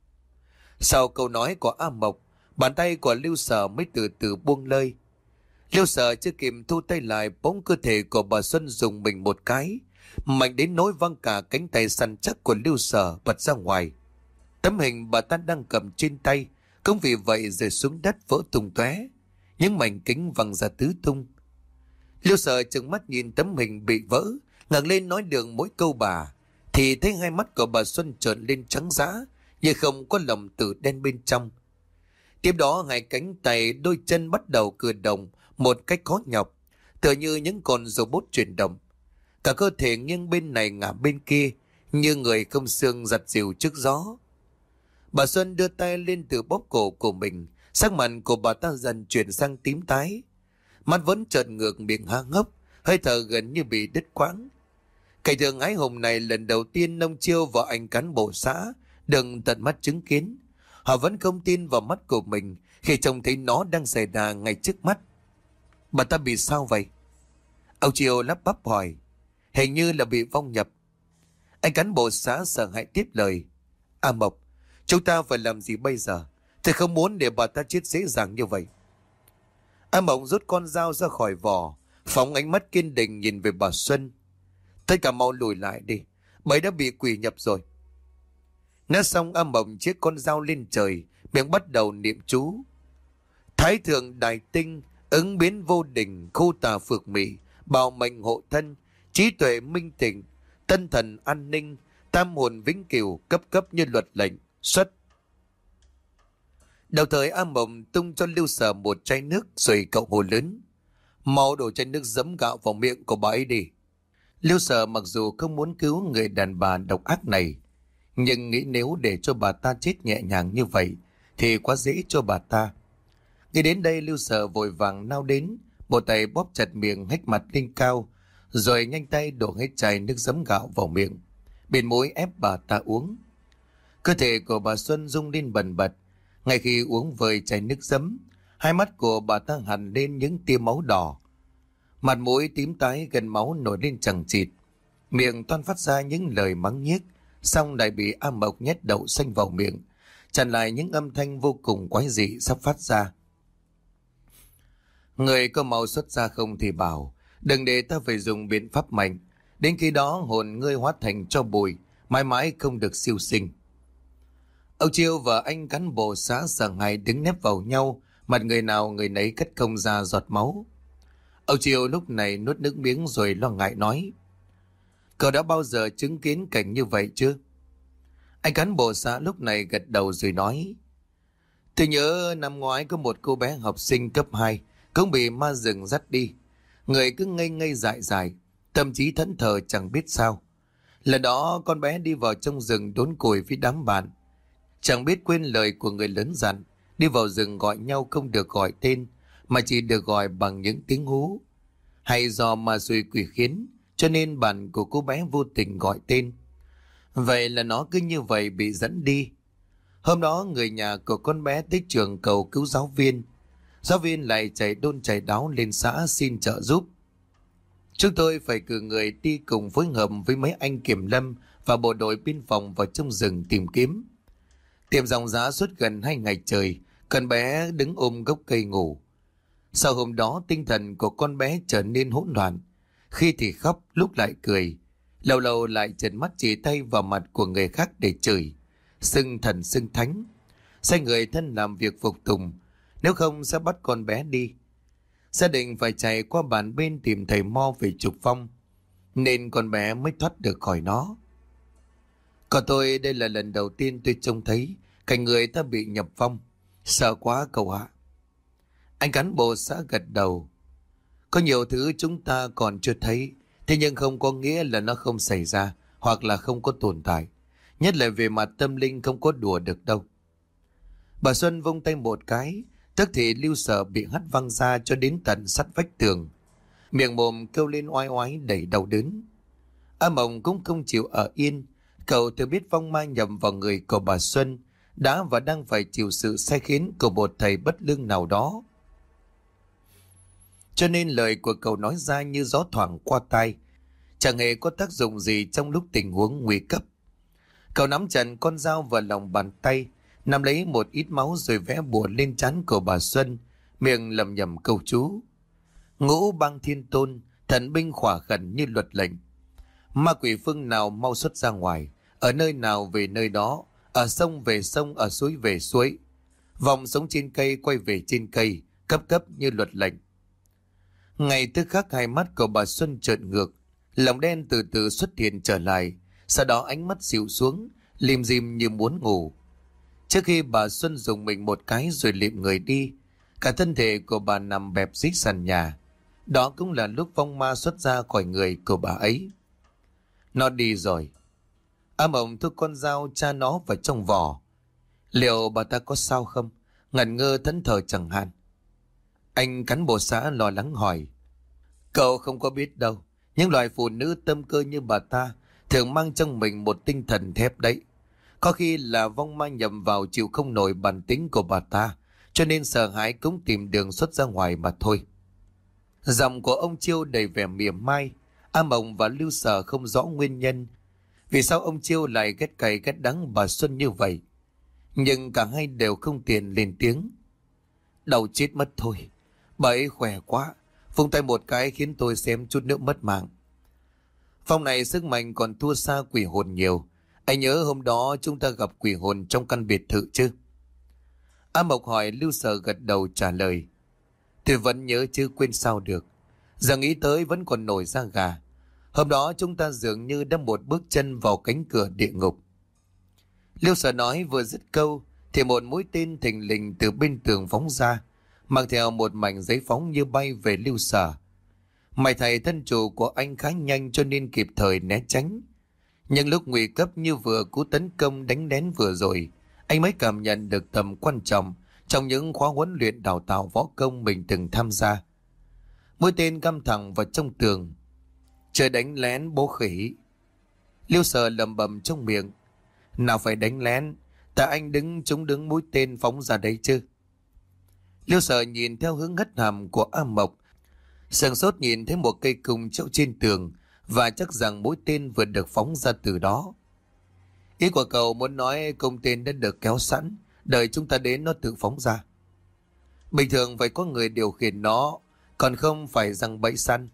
Sau câu nói của A Mộc, bàn tay của Lưu Sở mới từ từ buông lơi. Lưu Sở chưa kịp thu tay lại, bỗng cơ thể của bà Xuân dùng mình một cái, mạnh đến nỗi văng cả cánh tay săn chắc của Lưu Sở bật ra ngoài. Tấm hình bà ta đang cầm trên tay cũng vì vậy rơi xuống đất vỡ tung tóe, những mảnh kính văng ra tứ tung. Lưu Sở trừng mắt nhìn tấm hình bị vỡ, ngẩng lên nói được mỗi câu bà, thì thấy hai mắt của bà Xuân trợn lên trắng dã, như không có lòng tử đen bên trong. Tiếp đó hai cánh tay đôi chân bắt đầu cử động một cách khó nhọc, tựa như những con robot chuyển động. Cả cơ thể nghiêng bên này ngả bên kia, như người không xương giặt dịu trước gió. Bà Xuân đưa tay lên từ bóp cổ của mình, sắc mặt của bà ta dần chuyển sang tím tái. Mắt vẫn trợn ngược, miệng há ngốc, hơi thở gần như bị đứt quãng. Cảnh tượng ái hùng này lần đầu tiên Nông Chiêu và anh cán bộ xã đừng tận mắt chứng kiến. Họ vẫn không tin vào mắt của mình khi trông thấy nó đang xảy ra ngay trước mắt. Bà ta bị sao vậy? Ông Chiêu lắp bắp hỏi. Hình như là bị vong nhập. Anh cán bộ xã sợ hãi tiếp lời. A Mộc, chúng ta phải làm gì bây giờ? Tôi không muốn để bà ta chết dễ dàng như vậy. A Mộc rút con dao ra khỏi vỏ, phóng ánh mắt kiên định nhìn về bà Xuân. Tất cả mau lùi lại đi, bà ấy đã bị quỷ nhập rồi. Nói xong A Mộc chiếc con dao lên trời, miệng bắt đầu niệm chú. Thái thượng đại tinh, ứng biến vô đỉnh, khu tà phược mị, bảo mệnh hộ thân, trí tuệ minh tịnh, tân thần an ninh, tam hồn vĩnh cửu, cấp cấp như luật lệnh, xuất. Đầu thời A Mộc tung cho Lưu Sở một chai nước rồi cậu hồ lớn. Mau đổ chai nước giấm gạo vào miệng của bà ấy đi. Lưu Sở mặc dù không muốn cứu người đàn bà độc ác này, nhưng nghĩ nếu để cho bà ta chết nhẹ nhàng như vậy thì quá dễ cho bà ta. Nghĩ đến đây Lưu Sở vội vàng nao đến, một tay bóp chặt miệng hách mặt lên cao, rồi nhanh tay đổ hết chai nước giấm gạo vào miệng, bên mũi ép bà ta uống. Cơ thể của bà Xuân rung lên bần bật. Ngay khi uống vơi chai nước giấm, hai mắt của bà ta hằn lên những tia máu đỏ. Mặt mũi tím tái gần máu nổi lên chằng chịt, miệng toan phát ra những lời mắng nhiếc, xong lại bị A Mộc nhét đậu xanh vào miệng, chặn lại những âm thanh vô cùng quái dị sắp phát ra. Người có mau xuất ra không thì bảo, đừng để ta phải dùng biện pháp mạnh, đến khi đó hồn ngươi hóa thành tro bụi, mãi mãi không được siêu sinh. Ông Chiêu và anh cán bộ xã sợ hãi đứng nép vào nhau, mặt người nào người nấy cất không ra giọt máu. Ông Chiêu lúc này nuốt nước miếng rồi lo ngại nói: Cậu đã bao giờ chứng kiến cảnh như vậy chưa? Anh cán bộ xã lúc này gật đầu rồi nói: Tôi nhớ năm ngoái có một cô bé học sinh cấp hai cũng bị ma rừng dắt đi. Người cứ ngây ngây dại dại, tâm trí thẫn thờ chẳng biết sao. Lần đó con bé đi vào trong rừng đốn củi với đám bạn. Chẳng biết quên lời của người lớn dặn, đi vào rừng gọi nhau không được gọi tên, mà chỉ được gọi bằng những tiếng hú. Hay do ma xui quỷ khiến, cho nên bạn của cô bé vô tình gọi tên. Vậy là nó cứ như vậy bị dẫn đi. Hôm đó người nhà của con bé tới trường cầu cứu giáo viên. Giáo viên lại chạy đôn chạy đáo lên xã xin trợ giúp. Chúng tôi phải cử người đi cùng phối hợp với mấy anh kiểm lâm và bộ đội biên phòng vào trong rừng tìm kiếm. Tìm dòng giá suốt gần hai ngày trời, con bé đứng ôm gốc cây ngủ. Sau hôm đó tinh thần của con bé trở nên hỗn loạn. Khi thì khóc, lúc lại cười. Lâu lâu lại trợn mắt chỉ tay vào mặt của người khác để chửi. Xưng thần xưng thánh. Sai người thân làm việc phục tùng. Nếu không sẽ bắt con bé đi. Gia đình phải chạy qua bàn bên tìm thầy mo về trục phong, nên con bé mới thoát được khỏi nó. Còn tôi đây là lần đầu tiên tôi trông thấy cảnh người ta bị nhập phong. Sợ quá cậu ạ. Anh cán bộ xã gật đầu. Có nhiều thứ chúng ta còn chưa thấy, thế nhưng không có nghĩa là nó không xảy ra hoặc là không có tồn tại. Nhất là về mặt tâm linh không có đùa được đâu. Bà Xuân vung tay một cái, tức thì Lưu Sở bị hất văng ra cho đến tận sắt vách tường. Miệng mồm kêu lên oai oái đầy đau đớn. A Mộng cũng không chịu ở yên. Cậu thừa biết vong ma nhầm vào người của bà Xuân đã và đang phải chịu sự sai khiến của một thầy bất lương nào đó. Cho nên lời của cậu nói ra như gió thoảng qua tai, chẳng hề có tác dụng gì trong lúc tình huống nguy cấp. Cậu nắm chặt con dao vào lòng bàn tay, nắm lấy một ít máu rồi vẽ bùa lên trán của bà Xuân, miệng lẩm nhẩm câu chú: Ngũ bang thiên tôn, thần binh khỏa khẩn như luật lệnh. Ma quỷ phương nào mau xuất ra ngoài, ở nơi nào về nơi đó, ở sông về sông, ở suối về suối. Vòng sống trên cây quay về trên cây, cấp cấp như luật lệnh. Ngay tức khắc hai mắt của bà Xuân trợn ngược, lòng đen từ từ xuất hiện trở lại, sau đó ánh mắt xịu xuống, lim dim như muốn ngủ. Trước khi bà Xuân dùng mình một cái rồi liệm người đi, cả thân thể của bà nằm bẹp dưới sàn nhà. Đó cũng là lúc vong ma xuất ra khỏi người của bà ấy. Nó đi rồi. A Mộng thu con dao tra nó vào trong vỏ. Liệu bà ta có sao không? Ngẩn ngơ thẫn thờ chẳng hạn. Anh cán bộ xã lo lắng hỏi. Cậu không có biết đâu, những loài phụ nữ tâm cơ như bà ta thường mang trong mình một tinh thần thép đấy. Có khi là vong ma nhầm vào chịu không nổi bản tính của bà ta, cho nên sợ hãi cũng tìm đường xuất ra ngoài mà thôi. Giọng của ông Chiêu đầy vẻ mỉa mai. A Mộng và Lưu Sở không rõ nguyên nhân vì sao ông Chiêu lại ghét cay ghét đắng bà Xuân như vậy. Nhưng cả hai đều không tiện lên tiếng. Đầu chết mất thôi. Bà ấy khỏe quá, vung tay một cái khiến tôi xem chút nữa mất mạng. Phòng này sức mạnh còn thua xa quỷ hồn nhiều. Anh nhớ hôm đó chúng ta gặp quỷ hồn trong căn biệt thự chứ? A Mộc hỏi. Lưu Sở gật đầu trả lời. Tôi vẫn nhớ chứ quên sao được. Giờ nghĩ tới vẫn còn nổi da gà. Hôm đó chúng ta dường như đã một bước chân vào cánh cửa địa ngục. Lưu Sở nói vừa dứt câu thì một mũi tên thình lình từ bên tường phóng ra, mang theo một mảnh giấy phóng như bay về Lưu Sở. May thầy thân chủ của anh khá nhanh cho nên kịp thời né tránh. Nhưng lúc nguy cấp như vừa cú tấn công đánh lén vừa rồi, anh mới cảm nhận được tầm quan trọng trong những khóa huấn luyện đào tạo võ công mình từng tham gia. Mũi tên găm thẳng vào trong tường. Trời đánh lén bố khỉ. Lưu Sở lẩm bẩm trong miệng. Nào phải đánh lén, tại anh đứng chúng đứng mũi tên phóng ra đấy chứ. Lưu Sở nhìn theo hướng hất hàm của A Mộc, sừng sốt nhìn thấy một cây cung treo trên tường và chắc rằng mũi tên vừa được phóng ra từ đó. Ý của cậu muốn nói cung tên đã được kéo sẵn, đợi chúng ta đến nó tự phóng ra. Bình thường phải có người điều khiển nó, còn không phải răng bẫy săn.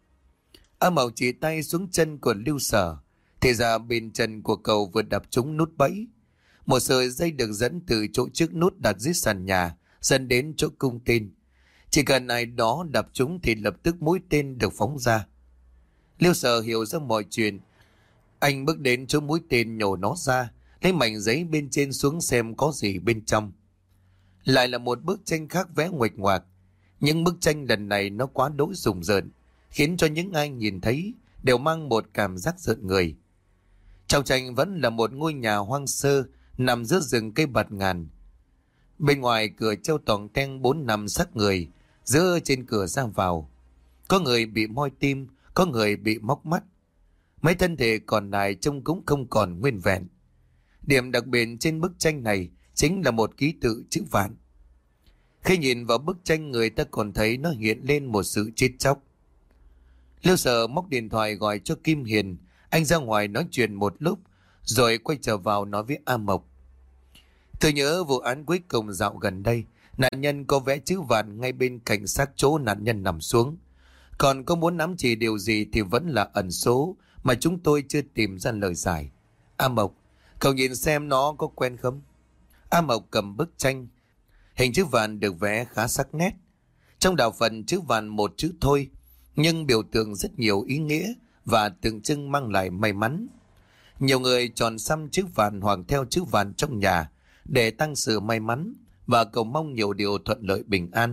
A Mộc chỉ tay xuống chân của Lưu Sở, thì ra bên chân của cậu vừa đập trúng nút bẫy. Một sợi dây được dẫn từ chỗ trước nút đặt dưới sàn nhà dẫn đến chỗ cung tên. Chỉ cần ai đó đập chúng thì lập tức mũi tên được phóng ra. Liêu Sở hiểu ra mọi chuyện. Anh bước đến chỗ mũi tên nhổ nó ra, lấy mảnh giấy bên trên xuống xem có gì bên trong. Lại là một bức tranh khác vẽ nguệch ngoạc. Nhưng bức tranh lần này nó quá đỗi rùng rợn, khiến cho những ai nhìn thấy đều mang một cảm giác rợn người. Trong tranh vẫn là một ngôi nhà hoang sơ nằm giữa rừng cây bạt ngàn. Bên ngoài cửa treo toàn ten bốn năm xác người, giữa trên cửa ra vào. Có người bị moi tim, có người bị móc mắt. Mấy thân thể còn lại trông cũng không còn nguyên vẹn. Điểm đặc biệt trên bức tranh này chính là một ký tự chữ vạn. Khi nhìn vào bức tranh, người ta còn thấy nó hiện lên một sự chết chóc. Liêu Sở móc điện thoại gọi cho Kim Hiền. Anh ra ngoài nói chuyện một lúc, rồi quay trở vào nói với A Mộc. Tôi nhớ vụ án cuối cùng dạo gần đây, nạn nhân có vẽ chữ vạn ngay bên cạnh xác chỗ nạn nhân nằm xuống. Còn có muốn nắm chỉ điều gì thì vẫn là ẩn số mà chúng tôi chưa tìm ra lời giải. A Mộc, cậu nhìn xem nó có quen không? A Mộc cầm bức tranh. Hình chữ vạn được vẽ khá sắc nét. Trong đạo phật chữ vạn một chữ thôi, nhưng biểu tượng rất nhiều ý nghĩa và tượng trưng mang lại may mắn. Nhiều người chọn xăm chữ vạn hoặc theo chữ vạn trong nhà để tăng sự may mắn và cầu mong nhiều điều thuận lợi bình an.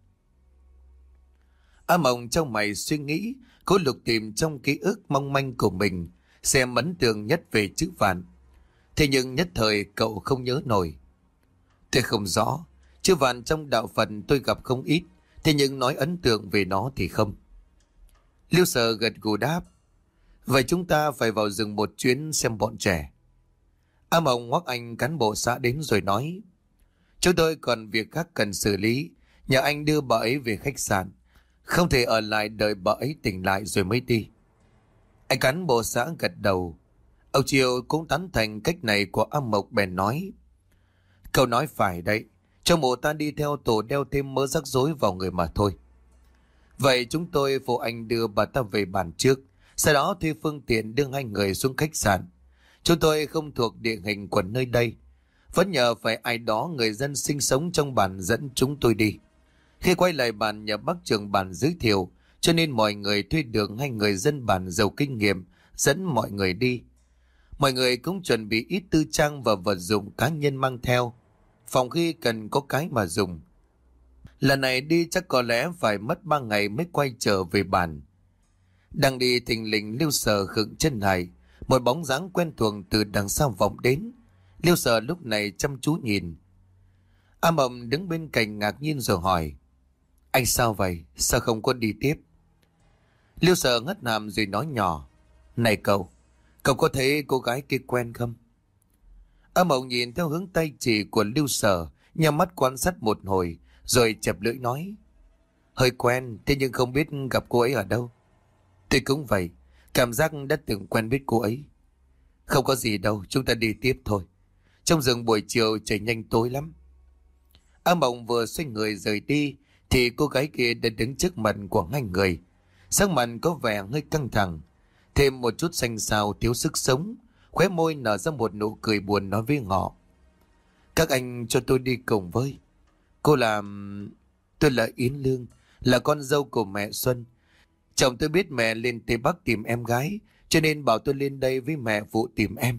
A Mộc trong mày suy nghĩ, cố lục tìm trong ký ức mong manh của mình xem ấn tượng nhất về chữ vạn. Thế nhưng nhất thời cậu không nhớ nổi. Tôi không rõ, chữ vạn trong đạo Phật tôi gặp không ít, thế nhưng nói ấn tượng về nó thì không. Liêu Sở gật gù đáp. Vậy chúng ta phải vào rừng một chuyến xem bọn trẻ. A Mộc ngoắc anh cán bộ xã đến rồi nói. Chúng tôi còn việc khác cần xử lý, nhờ anh đưa bà ấy về khách sạn. Không thể ở lại đợi bà ấy tỉnh lại rồi mới đi. Anh cán bộ xã gật đầu. Ông Triều cũng tán thành cách này của A Mộc bèn nói. Cậu nói phải đấy, cho mộ ta đi theo tổ đeo thêm mớ rắc rối vào người mà thôi. Vậy chúng tôi phụ anh đưa bà ta về bàn trước, sau đó thuê phương tiện đưa hai người xuống khách sạn. Chúng tôi không thuộc địa hình của nơi đây, vẫn nhờ phải ai đó người dân sinh sống trong bản dẫn chúng tôi đi. Khi quay lại bản nhờ bác trưởng bản giới thiệu, cho nên mọi người thuê được hai người dân bản giàu kinh nghiệm dẫn mọi người đi. Mọi người cũng chuẩn bị ít tư trang và vật dụng cá nhân mang theo, phòng khi cần có cái mà dùng. Lần này đi chắc có lẽ phải mất ba ngày mới quay trở về bản. Đang đi thình lình Liêu Sở khựng chân lại, một bóng dáng quen thuộc từ đằng sau vọng đến. Liêu Sở lúc này chăm chú nhìn. A Mộc đứng bên cạnh ngạc nhiên rồi hỏi. Anh sao vậy? Sao không có đi tiếp? Liêu Sở ngất hàm rồi nói nhỏ. Này cậu, cậu có thấy cô gái kia quen không? A Mộc nhìn theo hướng tay chỉ của Liêu Sở, nhắm mắt quan sát một hồi, rồi chẹp lưỡi nói. Hơi quen, thế nhưng không biết gặp cô ấy ở đâu. Tôi cũng vậy, cảm giác đã từng quen biết cô ấy. Không có gì đâu, chúng ta đi tiếp thôi. Trong rừng buổi chiều trời nhanh tối lắm. A Mộc vừa xoay người rời đi, thì cô gái kia đã đứng trước mặt của hai người. Sắc mặt có vẻ hơi căng thẳng, thêm một chút xanh xao thiếu sức sống, khóe môi nở ra một nụ cười buồn nói với họ. Các anh cho tôi đi cùng với. Cô là... Tôi là Yến Lương, là con dâu của mẹ Xuân. Chồng tôi biết mẹ lên Tây Bắc tìm em gái, cho nên bảo tôi lên đây với mẹ phụ tìm em.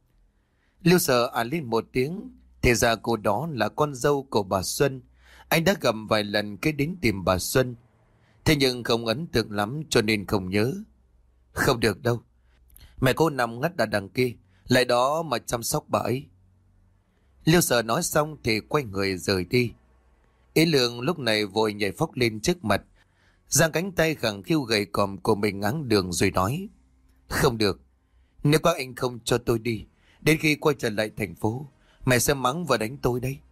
Liêu Sở à lên một tiếng, thì ra cô đó là con dâu của bà Xuân. Anh đã gặp vài lần cái đến tìm bà Xuân, thế nhưng không ấn tượng lắm cho nên không nhớ. Không được đâu, mẹ cô nằm ngất ở đằng kia, lại đó mà chăm sóc bà ấy. Liêu Sở nói xong thì quay người rời đi. Yến Lương lúc này vội nhảy phóc lên trước mặt, giang cánh tay khẳng khiu gầy còm của mình ngáng đường rồi nói. Không được, nếu các anh không cho tôi đi, đến khi quay trở lại thành phố, mẹ sẽ mắng và đánh tôi đấy.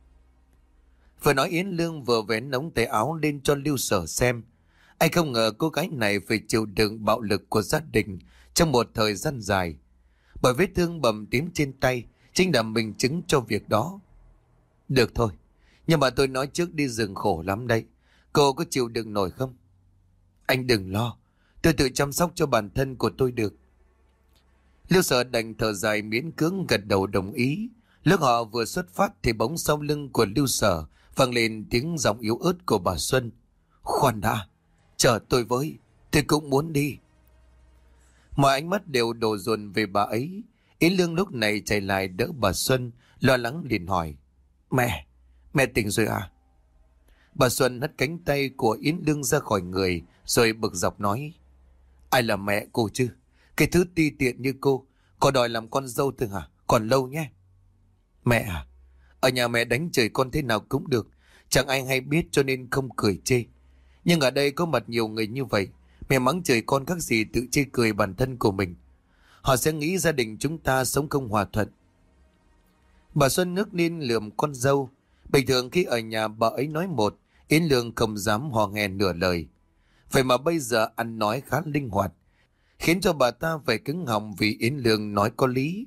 Vừa nói Yến Lương vừa vén ống tay áo lên cho Liêu Sở xem. Anh không ngờ cô gái này phải chịu đựng bạo lực của gia đình trong một thời gian dài, bởi vết thương bầm tím trên tay chính là minh chứng cho việc đó. Được thôi, nhưng mà tôi nói trước đi rừng khổ lắm đấy, cô có chịu đựng nổi không? Anh đừng lo, tôi tự chăm sóc cho bản thân của tôi được. Liêu Sở đành thở dài miễn cưỡng gật đầu đồng ý. Lúc họ vừa xuất phát thì bỗng sau lưng của Liêu Sở vang lên tiếng giọng yếu ớt của bà Xuân. Khoan đã, chờ tôi với, tôi cũng muốn đi. Mọi ánh mắt đều đổ dồn về bà ấy. Yến Lương lúc này chạy lại đỡ bà Xuân, lo lắng liền hỏi. Mẹ, mẹ tỉnh rồi à? Bà Xuân hất cánh tay của Yến Lương ra khỏi người, rồi bực dọc nói. Ai là mẹ cô chứ? Cái thứ ti tiện như cô, có đòi làm con dâu thôi hả? Còn lâu nhé. Mẹ à, ở nhà mẹ đánh chửi con thế nào cũng được, chẳng ai hay biết cho nên không cười chê. Nhưng ở đây có mặt nhiều người như vậy, mẹ mắng chửi con các gì tự chê cười bản thân của mình. Họ sẽ nghĩ gia đình chúng ta sống không hòa thuận. Bà Xuân ngước lên lườm con dâu. Bình thường khi ở nhà bà ấy nói một, Yến Lương không dám hò hè nửa lời. Vậy mà bây giờ ăn nói khá linh hoạt, khiến cho bà ta phải cứng họng vì Yến Lương nói có lý.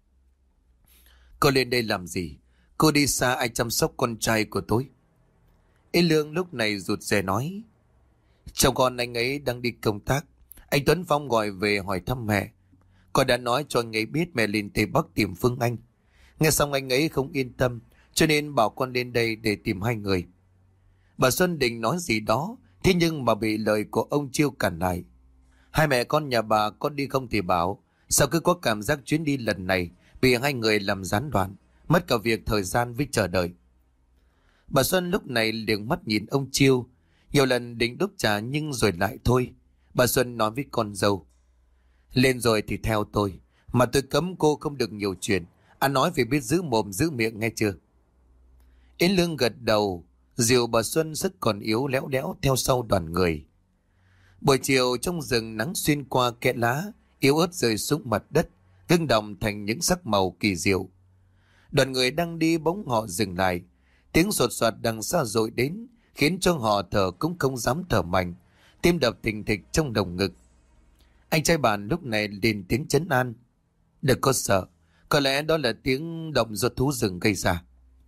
Cô lên đây làm gì? Cô đi xa ai chăm sóc con trai của tôi? Yến Lương lúc này rụt rè nói. Chồng con anh ấy đang đi công tác. Anh Tuấn Phong gọi về hỏi thăm mẹ. Con đã nói cho anh ấy biết mẹ lên Tây Bắc tìm Phương Anh. Nghe xong anh ấy không yên tâm, cho nên bảo con lên đây để tìm hai người. Bà Xuân định nói gì đó, thế nhưng mà bị lời của ông Chiêu cản lại. Hai mẹ con nhà bà con đi không thì bảo, sao cứ có cảm giác chuyến đi lần này bị hai người làm gián đoạn, mất cả việc thời gian với chờ đợi. Bà Xuân lúc này liếng mắt nhìn ông Chiêu, nhiều lần định đúc trà nhưng rồi lại thôi. Bà Xuân nói với con dâu. Lên rồi thì theo tôi, mà tôi cấm cô không được nhiều chuyện. Anh nói phải biết giữ mồm giữ miệng nghe chưa? Yến Lương gật đầu, dìu bà Xuân rất còn yếu léo đẽo theo sau đoàn người. Buổi chiều trong rừng nắng xuyên qua kẽ lá, yếu ớt rơi xuống mặt đất, gương đồng thành những sắc màu kỳ diệu. Đoàn người đang đi bỗng họ dừng lại, tiếng sột soạt đằng xa dội đến, khiến cho họ thở cũng không dám thở mạnh, tim đập thình thịch trong lồng ngực. Anh trai bạn lúc này lên tiếng trấn an. Đừng có sợ, có lẽ đó là tiếng động do thú rừng gây ra.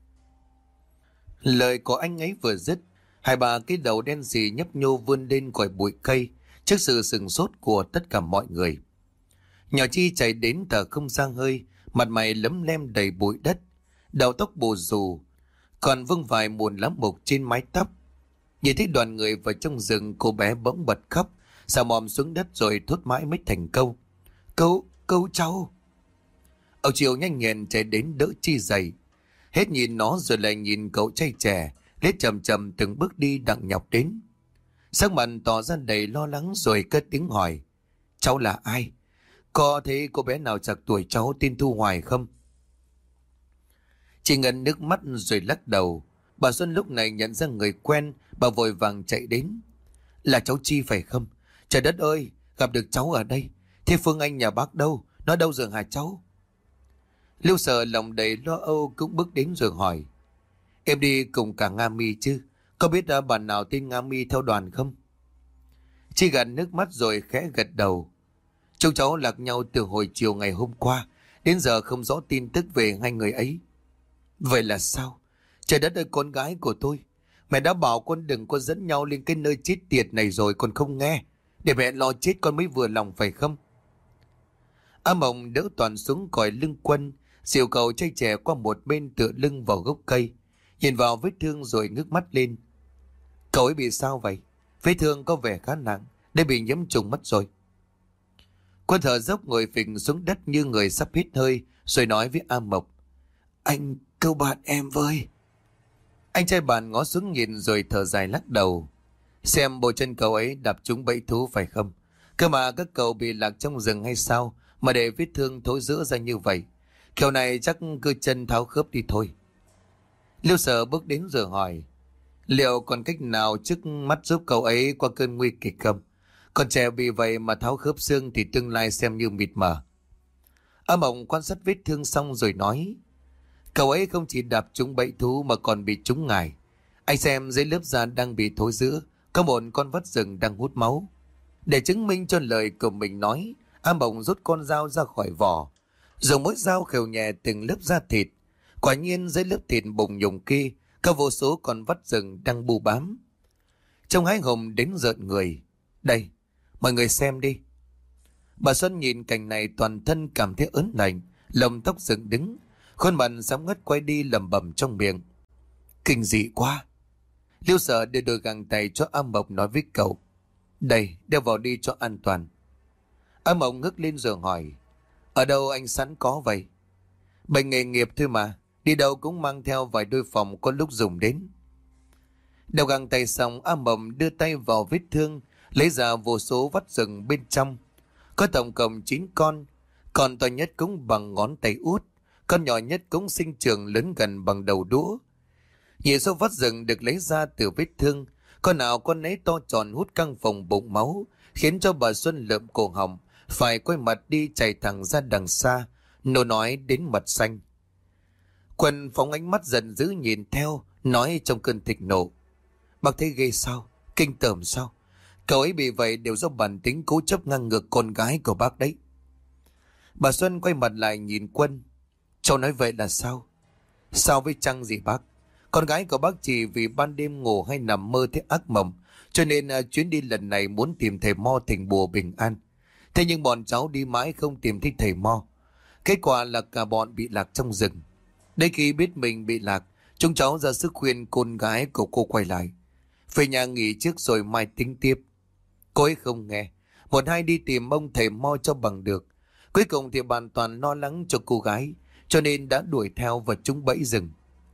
Lời của anh ấy vừa dứt, hai bà cái đầu đen xì nhấp nhô vươn lên khỏi bụi cây trước sự sừng sốt của tất cả mọi người. Nhỏ Chi chạy đến thở không ra hơi, mặt mày lấm lem đầy bụi đất, đầu tóc bù xù, còn vương vài mùn lá mục trên mái tóc. Nhìn thấy đoàn người vào trong rừng, cô bé bỗng bật khóc, xà mòm xuống đất rồi thốt mãi mới thành câu. Câu, câu cháu. Ông Chiều nhanh nhẹn chạy đến đỡ Chi dậy. Hết nhìn nó rồi lại nhìn cậu trai trẻ, lết chậm chậm từng bước đi đặng nhọc đến. Sắc mặt tỏ ra đầy lo lắng rồi cất tiếng hỏi. Cháu là ai? Có thấy cô bé nào chạc tuổi cháu tên Thu Hoài không? Chị ngân nước mắt rồi lắc đầu. Bà Xuân lúc này nhận ra người quen, bà vội vàng chạy đến. Là cháu Chi phải không? Trời đất ơi, gặp được cháu ở đây. Thế Phương Anh nhà bác đâu? Nó đâu rồi hả cháu? Lưu Sở lòng đầy lo âu cũng bước đến rồi hỏi. Em đi cùng cả Nga Mi chứ? Có biết đã bạn nào tên Nga Mi theo đoàn không? Chi gạt nước mắt rồi khẽ gật đầu. Chúng cháu lạc nhau từ hồi chiều ngày hôm qua, đến giờ không rõ tin tức về hai người ấy. Vậy là sao? Trời đất ơi con gái của tôi, mẹ đã bảo con đừng có dẫn nhau lên cái nơi chết tiệt này rồi còn không nghe. Để mẹ lo chết con mới vừa lòng phải không? A Mộng đỡ Toàn xuống còi lưng Quân, dìu cậu trai trẻ qua một bên tựa lưng vào gốc cây, nhìn vào vết thương rồi ngước mắt lên. Cậu ấy bị sao vậy? Vết thương có vẻ khá nặng, đã bị nhiễm trùng mất rồi. Quân thở dốc ngồi phình xuống đất như người sắp hít hơi, rồi nói với A Mộc. Anh cứu bạn em với. Anh trai bạn ngó xuống nhìn rồi thở dài lắc đầu. Xem bộ chân cậu ấy đạp trúng bẫy thú phải không? Cơ mà các cậu bị lạc trong rừng hay sao mà để vết thương thối rữa ra như vậy? Kiểu này chắc cứ chân tháo khớp đi thôi. Liêu Sở bước đến rồi hỏi. Liệu còn cách nào trước mắt giúp cậu ấy qua cơn nguy kịch không? Còn trẻ bị vậy mà tháo khớp xương thì tương lai xem như mịt mờ. A Mộng quan sát vết thương xong rồi nói. Cậu ấy không chỉ đạp trúng bẫy thú mà còn bị trúng ngài. Anh xem dưới lớp da đang bị thối rữa, có một con vắt rừng đang hút máu. Để chứng minh cho lời của mình nói, A Mộng rút con dao ra khỏi vỏ, dùng mũi dao khều nhẹ từng lớp da thịt. Quả nhiên dưới lớp thịt bùng nhùng kia có vô số con vắt rừng đang bu bám. Trông hái hùng đến rợn người. Đây, mọi người xem đi. Bà Xuân nhìn cảnh này toàn thân cảm thấy ớn lạnh, lông tóc dựng đứng, khuôn mặt sám ngất quay đi lẩm bẩm trong miệng. Kinh dị quá. Liêu Sở đưa đôi găng tay cho A Mộc nói với cậu: Đây, đeo vào đi cho an toàn. A Mộc ngước lên rồi hỏi: Ở đâu anh sẵn có vậy? Bệnh nghề nghiệp thôi mà, đi đâu cũng mang theo vài đôi phòng có lúc dùng đến. Đeo găng tay xong, A Mộc đưa tay vào vết thương, lấy ra vô số vắt rừng bên trong. Có tổng cộng chín con, con to nhất cũng bằng ngón tay út, con nhỏ nhất cũng sinh trưởng lớn gần bằng đầu đũa. Nhìn số vắt rừng được lấy ra từ vết thương, con nào con nấy to tròn hút căng phòng bụng máu, khiến cho bà Xuân lượm cổ họng, phải quay mặt đi chạy thẳng ra đằng xa, nô nói đến mặt xanh. Quân phóng ánh mắt giận dữ nhìn theo, nói trong cơn thịnh nộ: Bác thấy ghê sao? Kinh tởm sao? Cậu ấy bị vậy đều do bản tính cố chấp ngang ngược con gái của bác đấy. Bà Xuân quay mặt lại nhìn Quân: Cháu nói vậy là sao? Sao với chăng gì bác? Con gái của bác chỉ vì ban đêm ngủ hay nằm mơ thấy ác mộng, cho nên uh, chuyến đi lần này muốn tìm thầy Mo thỉnh bùa bình an. Thế nhưng bọn cháu đi mãi không tìm thấy thầy Mo. Kết quả là cả bọn bị lạc trong rừng. Đến khi biết mình bị lạc, chúng cháu ra sức khuyên con gái của cô quay lại. Về nhà nghỉ trước rồi mai tính tiếp. Cô ấy không nghe. Một hai đi tìm ông thầy Mo cho bằng được. Cuối cùng thì bạn toàn lo lắng cho cô gái, cho nên đã đuổi theo và trúng bẫy rừng.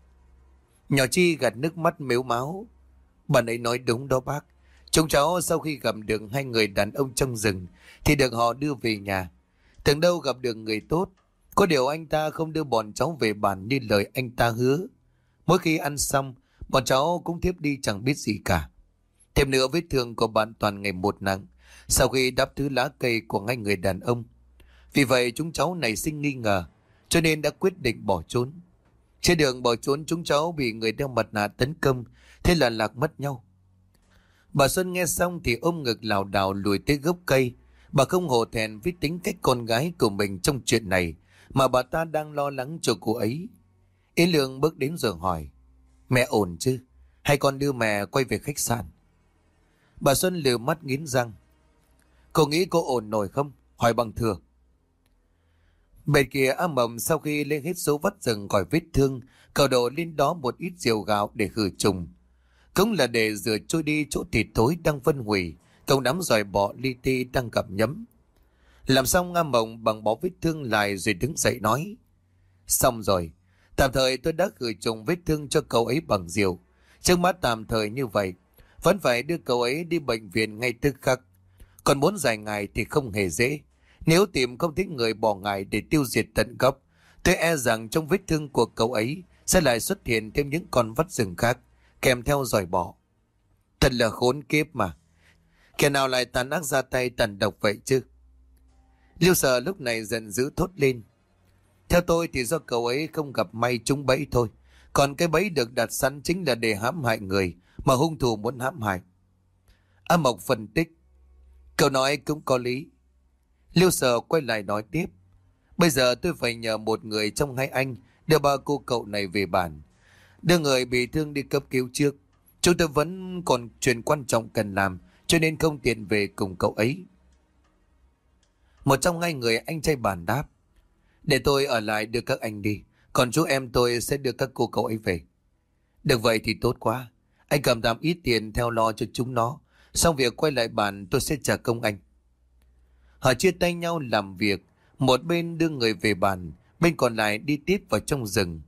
Nhỏ Chi gạt nước mắt mếu máo: Bạn ấy nói đúng đó bác. Chúng cháu sau khi gặp được hai người đàn ông trong rừng thì được họ đưa về nhà. Tưởng đâu gặp được người tốt. Có điều anh ta không đưa bọn cháu về bản như lời anh ta hứa. Mỗi khi ăn xong, bọn cháu cũng thiếp đi chẳng biết gì cả. Thêm nữa, vết thương của bạn toàn ngày một nặng sau khi đắp thứ lá cây của hai người đàn ông. Vì vậy chúng cháu nảy sinh nghi ngờ, cho nên đã quyết định bỏ trốn. Trên đường bỏ trốn, chúng cháu bị người đeo mặt nạ tấn công, thế là lạc mất nhau. Bà Xuân nghe xong thì ôm ngực lảo đảo lùi tới gốc cây. Bà không hổ thẹn với tính cách con gái của mình trong chuyện này, mà bà ta đang lo lắng cho cô ấy. Yến Lương bước đến rồi hỏi: Mẹ ổn chứ? Hay con đưa mẹ quay về khách sạn? Bà Xuân lườm mắt nghiến răng: Cô nghĩ cô ổn nổi không? Hỏi bằng thừa. Bên kia, A Mộng sau khi lên hết số vắt rừng khỏi vết thương, cậu đổ lên đó một ít rượu gạo để khử trùng. Cũng là để rửa trôi đi chỗ thịt thối đang phân hủy, cậu nắm giỏi bọ li ti đang gặm nhấm. Làm xong, A Mộng bằng bó vết thương lại rồi đứng dậy nói: Xong rồi, tạm thời tôi đã khử trùng vết thương cho cậu ấy bằng rượu. Trước mắt tạm thời như vậy, vẫn phải đưa cậu ấy đi bệnh viện ngay tức khắc. Còn muốn dài ngày thì không hề dễ. Nếu tìm không thấy người bỏ ngài để tiêu diệt tận gốc, tôi e rằng trong vết thương của cậu ấy sẽ lại xuất hiện thêm những con vắt rừng khác, kèm theo giỏi bọ. Thật là khốn kiếp mà. Kẻ nào lại tàn ác ra tay tàn độc vậy chứ? Liêu Sở lúc này giận dữ thốt lên: Theo tôi thì do cậu ấy không gặp may trúng bẫy thôi. Còn cái bẫy được đặt sẵn chính là để hãm hại người mà hung thủ muốn hãm hại. A Mộc phân tích: Cậu nói cũng có lý. Liêu Sở quay lại nói tiếp: Bây giờ tôi phải nhờ một người trong hai anh đưa ba cô cậu này về bản, đưa người bị thương đi cấp cứu trước. Chúng tôi vẫn còn chuyện quan trọng cần làm, cho nên không tiện về cùng cậu ấy. Một trong hai người anh trai bản đáp: Để tôi ở lại đưa các anh đi, còn chú em tôi sẽ đưa các cô cậu ấy về. Được vậy thì tốt quá. Anh cầm tạm ít tiền theo lo cho chúng nó, xong việc quay lại bản tôi sẽ trả công anh. Họ chia tay nhau làm việc, một bên đưa người về bản, bên còn lại đi tiếp vào trong rừng.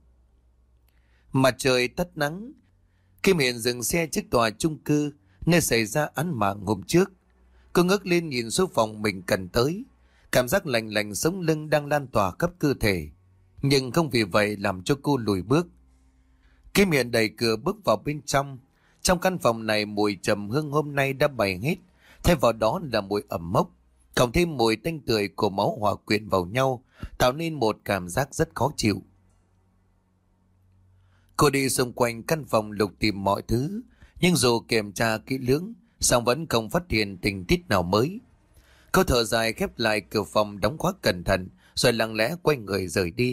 Mặt trời tắt nắng, Kim Hiền dừng xe trước tòa chung cư nơi xảy ra án mạng hôm trước. Cô ngước lên nhìn số phòng mình cần tới, cảm giác lạnh lạnh sống lưng đang lan tỏa khắp cơ thể, nhưng không vì vậy làm cho cô lùi bước. Kim Hiền đẩy cửa bước vào bên trong. Trong căn phòng này mùi trầm hương hôm nay đã bay hết, thay vào đó là mùi ẩm mốc, cộng thêm mùi tanh tưởi của máu hòa quyện vào nhau, tạo nên một cảm giác rất khó chịu. Cô đi xung quanh căn phòng lục tìm mọi thứ, nhưng dù kiểm tra kỹ lưỡng, song vẫn không phát hiện tình tiết nào mới. Cô thở dài khép lại cửa phòng đóng khóa cẩn thận, rồi lặng lẽ quay người rời đi.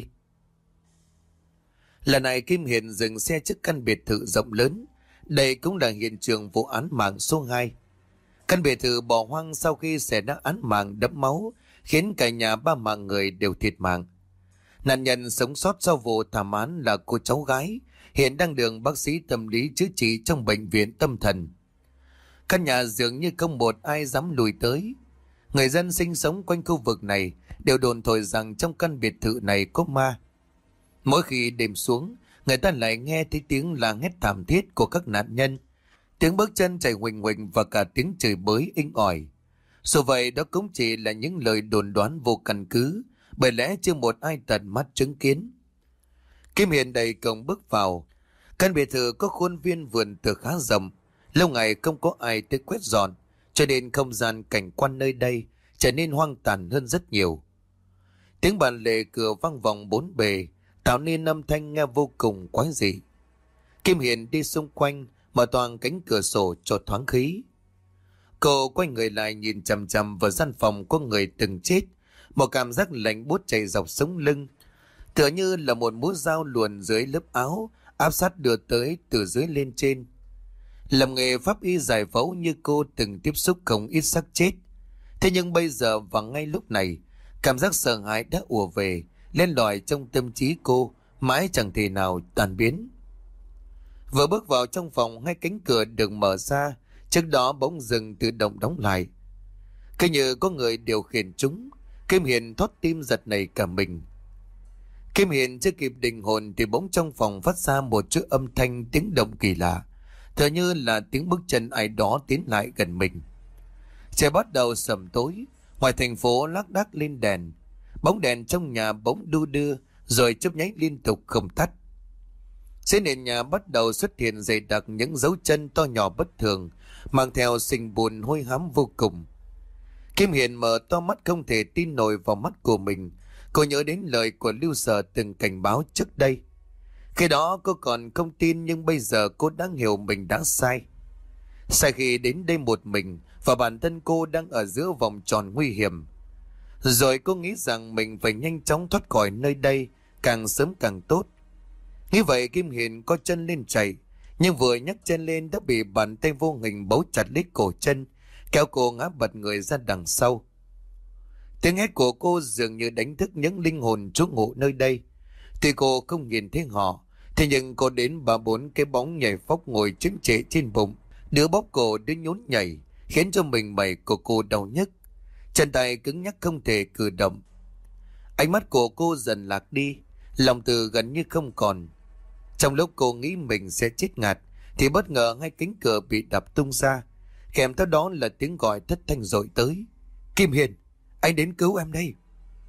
Lần này Kim Hiền dừng xe trước căn biệt thự rộng lớn. Đây cũng là hiện trường vụ án mạng số hai. Căn biệt thự bỏ hoang sau khi xảy ra án mạng đẫm máu, khiến cả nhà ba mạng người đều thiệt mạng. Nạn nhân sống sót sau vụ thảm án là cô cháu gái, hiện đang được bác sĩ tâm lý chữa trị trong bệnh viện tâm thần. Căn nhà dường như không một ai dám lùi tới. Người dân sinh sống quanh khu vực này đều đồn thổi rằng trong căn biệt thự này có ma. Mỗi khi đêm xuống, người ta lại nghe thấy tiếng la hét thảm thiết của các nạn nhân, tiếng bước chân chạy huỳnh huỳnh và cả tiếng chửi bới inh ỏi. Dù vậy đó cũng chỉ là những lời đồn đoán vô căn cứ, bởi lẽ chưa một ai tận mắt chứng kiến. Kim Hiền đẩy cổng bước vào. Căn biệt thự có khuôn viên vườn tược khá rộng, lâu ngày không có ai tới quét dọn, cho nên không gian cảnh quan nơi đây trở nên hoang tàn hơn rất nhiều. Tiếng bàn lề cửa vang vọng bốn bề, tạo nên âm thanh nghe vô cùng quái dị. Kim Hiền đi xung quanh, mở toàn cánh cửa sổ cho thoáng khí. Cô quay người lại nhìn chằm chằm vào gian phòng có người từng chết, một cảm giác lạnh buốt chạy dọc sống lưng, tựa như là một mũi dao luồn dưới lớp áo, áp sát đưa tới từ dưới lên trên. Làm nghề pháp y giải phẫu như cô từng tiếp xúc không ít xác chết. Thế nhưng bây giờ và ngay lúc này, cảm giác sợ hãi đã ùa về, lên lỏi trong tâm trí cô, mãi chẳng thể nào tan biến. Vừa bước vào trong phòng, hai cánh cửa được mở ra, trước đó bỗng dừng tự động đóng lại. Cứ như có người điều khiển chúng. Kim Hiền thót tim giật nảy cả mình. Kim Hiền chưa kịp định hồn thì bỗng trong phòng phát ra một chút âm thanh tiếng động kỳ lạ, tựa như là tiếng bước chân ai đó tiến lại gần mình. Trời bắt đầu sầm tối, ngoài thành phố lác đác lên đèn, bóng đèn trong nhà bỗng đu đưa rồi chớp nháy liên tục không tắt. Trên nền nhà bắt đầu xuất hiện dày đặc những dấu chân to nhỏ bất thường, mang theo sình bùn hôi hám vô cùng. Kim Hiền mở to mắt không thể tin nổi vào mắt của mình. Cô nhớ đến lời của Lưu Sở từng cảnh báo trước đây. Khi đó cô còn không tin, nhưng bây giờ cô đã hiểu mình đã sai. Sai khi đến đây một mình và bản thân cô đang ở giữa vòng tròn nguy hiểm. Rồi cô nghĩ rằng mình phải nhanh chóng thoát khỏi nơi đây, càng sớm càng tốt. Như vậy Kim Hiền có chân lên chạy, nhưng vừa nhấc chân lên đã bị bàn tay vô hình bấu chặt lấy cổ chân, kéo cô ngã bật người ra đằng sau. Tiếng hét của cô dường như đánh thức những linh hồn trú ngụ nơi đây. Tuy cô không nhìn thấy họ, thế nhưng cô đến ba bốn cái bóng nhảy phóc ngồi chứng trệ trên bụng, đứa bóp cổ đứa nhún nhảy, khiến cho mình mẩy của cô đau nhức. Chân tay cứng nhắc không thể cử động. Ánh mắt của cô dần lạc đi, lòng từ gần như không còn. Trong lúc cô nghĩ mình sẽ chết ngạt, thì bất ngờ hai cánh cửa bị đập tung ra, kèm theo đó là tiếng gọi thất thanh dội tới. Kim Hiền, anh đến cứu em đây.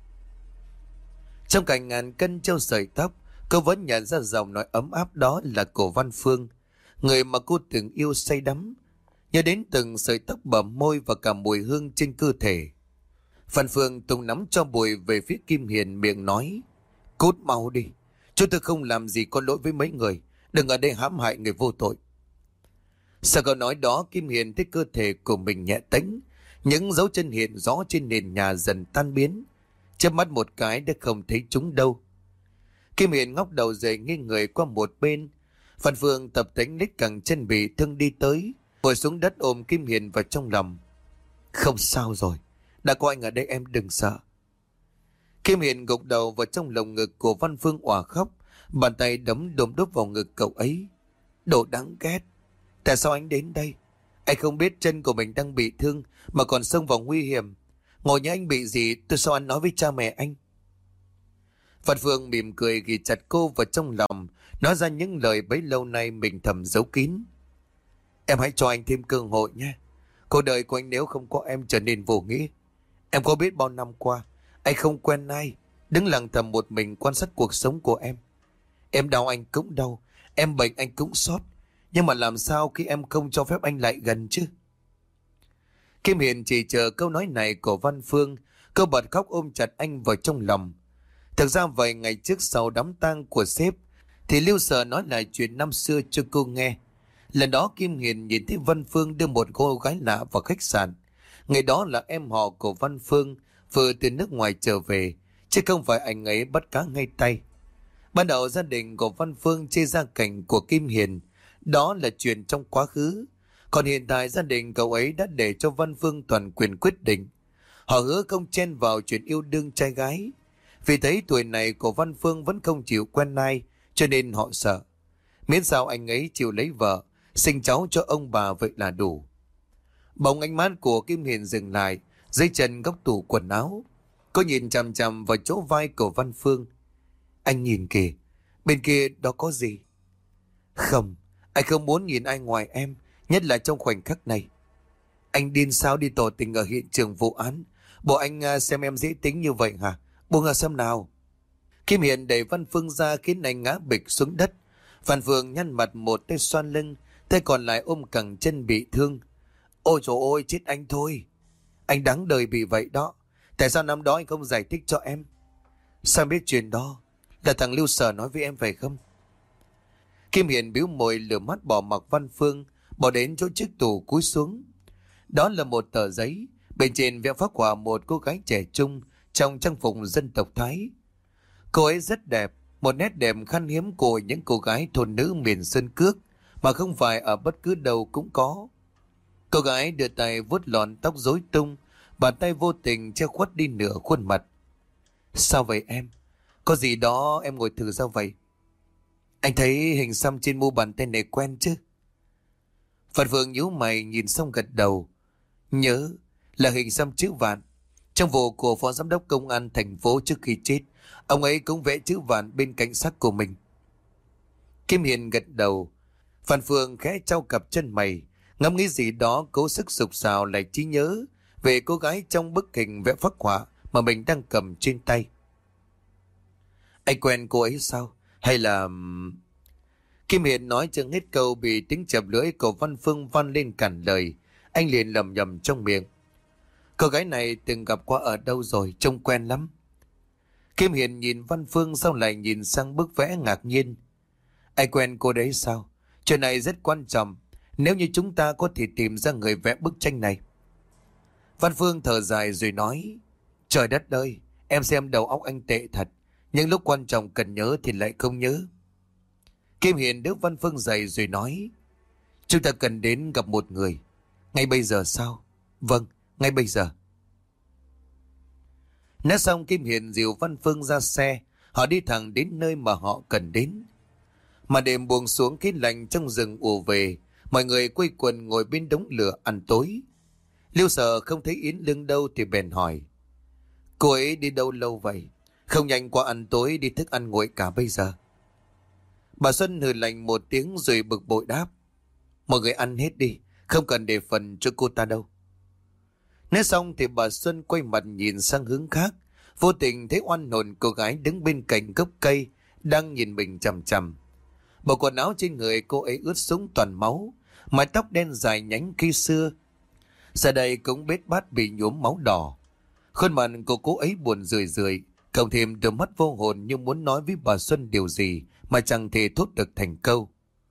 Trong cảnh ngàn cân treo sợi tóc, cô vẫn nhận ra giọng nói ấm áp đó là của Văn Phương, người mà cô từng yêu say đắm, nhớ đến từng sợi tóc bờ môi và cả mùi hương trên cơ thể. Văn Phương tung nắm cho bụi về phía Kim Hiền, miệng nói: Cút mau đi, chúng tôi không làm gì có lỗi với mấy người, đừng ở đây hãm hại người vô tội. Sau câu nói đó, Kim Hiền thấy cơ thể của mình nhẹ tĩnh, những dấu chân hiện rõ trên nền nhà dần tan biến, chớp mắt một cái đã không thấy chúng đâu. Kim Hiền ngóc đầu dậy, nghiêng người qua một bên. Văn Phương tập tễnh lết cẳng chân bị thương đi tới, ngồi xuống đất ôm Kim Hiền vào trong lòng. Không sao rồi, đã có anh ở đây, em đừng sợ. Kim Hiền gục đầu vào trong lồng ngực của Văn Phương òa khóc, bàn tay đấm đốm đốp vào ngực cậu ấy. Đồ đáng ghét, tại sao anh đến đây? Anh không biết chân của mình đang bị thương mà còn xông vào nguy hiểm. Ngồi như anh bị gì, tôi sao anh nói với cha mẹ anh? Văn Phương mỉm cười ghi chặt cô vào trong lòng, nói ra những lời bấy lâu nay mình thầm giấu kín. Em hãy cho anh thêm cơ hội nhé. Cuộc đời của anh nếu không có em trở nên vô nghĩa. Em có biết bao năm qua anh không quen ai, đứng lặng thầm một mình quan sát cuộc sống của em. Em đau anh cũng đau, em bệnh anh cũng xót. Nhưng mà làm sao khi em không cho phép anh lại gần chứ? Kim Hiền chỉ chờ câu nói này của Văn Phương, cô bật khóc ôm chặt anh vào trong lòng. Thực ra vài ngày trước sau đám tang của sếp, thì Lưu Sở nói lại chuyện năm xưa cho cô nghe. Lần đó Kim Hiền nhìn thấy Văn Phương đưa một cô gái lạ vào khách sạn. Ngày đó là em họ của Văn Phương vừa từ nước ngoài trở về, chứ không phải anh ấy bắt cá ngay tay. Ban đầu gia đình của Văn Phương chê gia cảnh của Kim Hiền, đó là chuyện trong quá khứ. Còn hiện tại gia đình cậu ấy đã để cho Văn Phương toàn quyền quyết định. Họ hứa không chen vào chuyện yêu đương trai gái. Vì thấy tuổi này của Văn Phương vẫn không chịu quen ai, cho nên họ sợ. Miễn sao anh ấy chịu lấy vợ, sinh cháu cho ông bà vậy là đủ. Bỗng ánh mắt của Kim Hiền dừng lại dưới chân góc tủ quần áo. Cô nhìn chằm chằm vào chỗ vai của Văn Phương. Anh nhìn kìa, bên kia đó có gì? Không, anh không muốn nhìn ai ngoài em, nhất là trong khoảnh khắc này. Anh điên sao đi tỏ tình ở hiện trường vụ án? Bộ anh à, xem em dễ tính như vậy hả? Buông ra xem nào. Kim Hiền đẩy Văn Phương ra khiến anh ngã bịch xuống đất. Văn Phương nhăn mặt, một tay xoan lưng, tay còn lại ôm cẳng chân bị thương. Ôi trời ơi, chết anh thôi. Anh đáng đời bị vậy đó. Tại sao năm đó anh không giải thích cho em? Sao biết chuyện đó? Là thằng Lưu Sở nói với em phải không? Kim Hiền bĩu môi lửa mắt bỏ mặc Văn Phương, bỏ đến chỗ chiếc tủ cúi xuống. Đó là một tờ giấy, bên trên vẽ phác họa một cô gái trẻ trung trong trang phục dân tộc Thái. Cô ấy rất đẹp, một nét đẹp khan hiếm của những cô gái thôn nữ miền Sơn Cước mà không phải ở bất cứ đâu cũng có. Cô gái đưa tay vuốt lọn tóc rối tung, bàn tay vô tình che khuất đi nửa khuôn mặt. Sao vậy em? Có gì đó em ngồi thử sao vậy? Anh thấy hình xăm trên mu bàn tay này quen chứ? Phật Phương nhíu mày nhìn xong gật đầu. Nhớ, là hình xăm chữ Vạn. Trong vụ của phó giám đốc công an thành phố trước khi chết, ông ấy cũng vẽ chữ Vạn bên cạnh xác của mình. Kim Hiền gật đầu. Phan Phương khẽ trao cặp chân mày, ngẫm nghĩ gì đó, cố sức sục sạo lại trí nhớ về cô gái trong bức hình vẽ phác họa mà mình đang cầm trên tay. Anh quen cô ấy sao? Hay là... Kim Hiền nói chừng hết câu bị tiếng chập lưỡi của Văn Phương vang lên cản lời. Anh liền lầm nhầm trong miệng. Cô gái này từng gặp qua ở đâu rồi, trông quen lắm. Kim Hiền nhìn Văn Phương sau lại nhìn sang bức vẽ ngạc nhiên. Anh quen cô đấy sao? Chuyện này rất quan trọng, nếu như chúng ta có thể tìm ra người vẽ bức tranh này. Văn Phương thở dài rồi nói. Trời đất ơi, em xem đầu óc anh tệ thật. Nhưng lúc quan trọng cần nhớ thì lại không nhớ. Kim Hiền đỡ Văn Phương dậy rồi nói. Chúng ta cần đến gặp một người. Ngay bây giờ sao? Vâng, ngay bây giờ. Nói xong Kim Hiền dìu Văn Phương ra xe. Họ đi thẳng đến nơi mà họ cần đến. Mà đêm buông xuống, khí lạnh trong rừng ùa về. Mọi người quây quần ngồi bên đống lửa ăn tối. Lưu Sở không thấy Yến Lương đâu thì bèn hỏi. Cô ấy đi đâu lâu vậy? Không nhanh qua ăn tối đi thức ăn nguội cả bây giờ. Bà Xuân hừ lạnh một tiếng rồi bực bội đáp. Mọi người ăn hết đi, không cần để phần cho cô ta đâu. Nói xong thì bà Xuân quay mặt nhìn sang hướng khác, vô tình thấy oan hồn cô gái đứng bên cạnh gốc cây đang nhìn mình chằm chằm. Bộ quần áo trên người cô ấy ướt sũng toàn máu, mái tóc đen dài nhánh khi xưa giờ đây cũng bết bát bị nhuốm máu đỏ. Khuôn mặt của cô ấy buồn rười rượi, cộng thêm đôi mắt vô hồn như muốn nói với bà Xuân điều gì mà chẳng thể thốt được thành câu.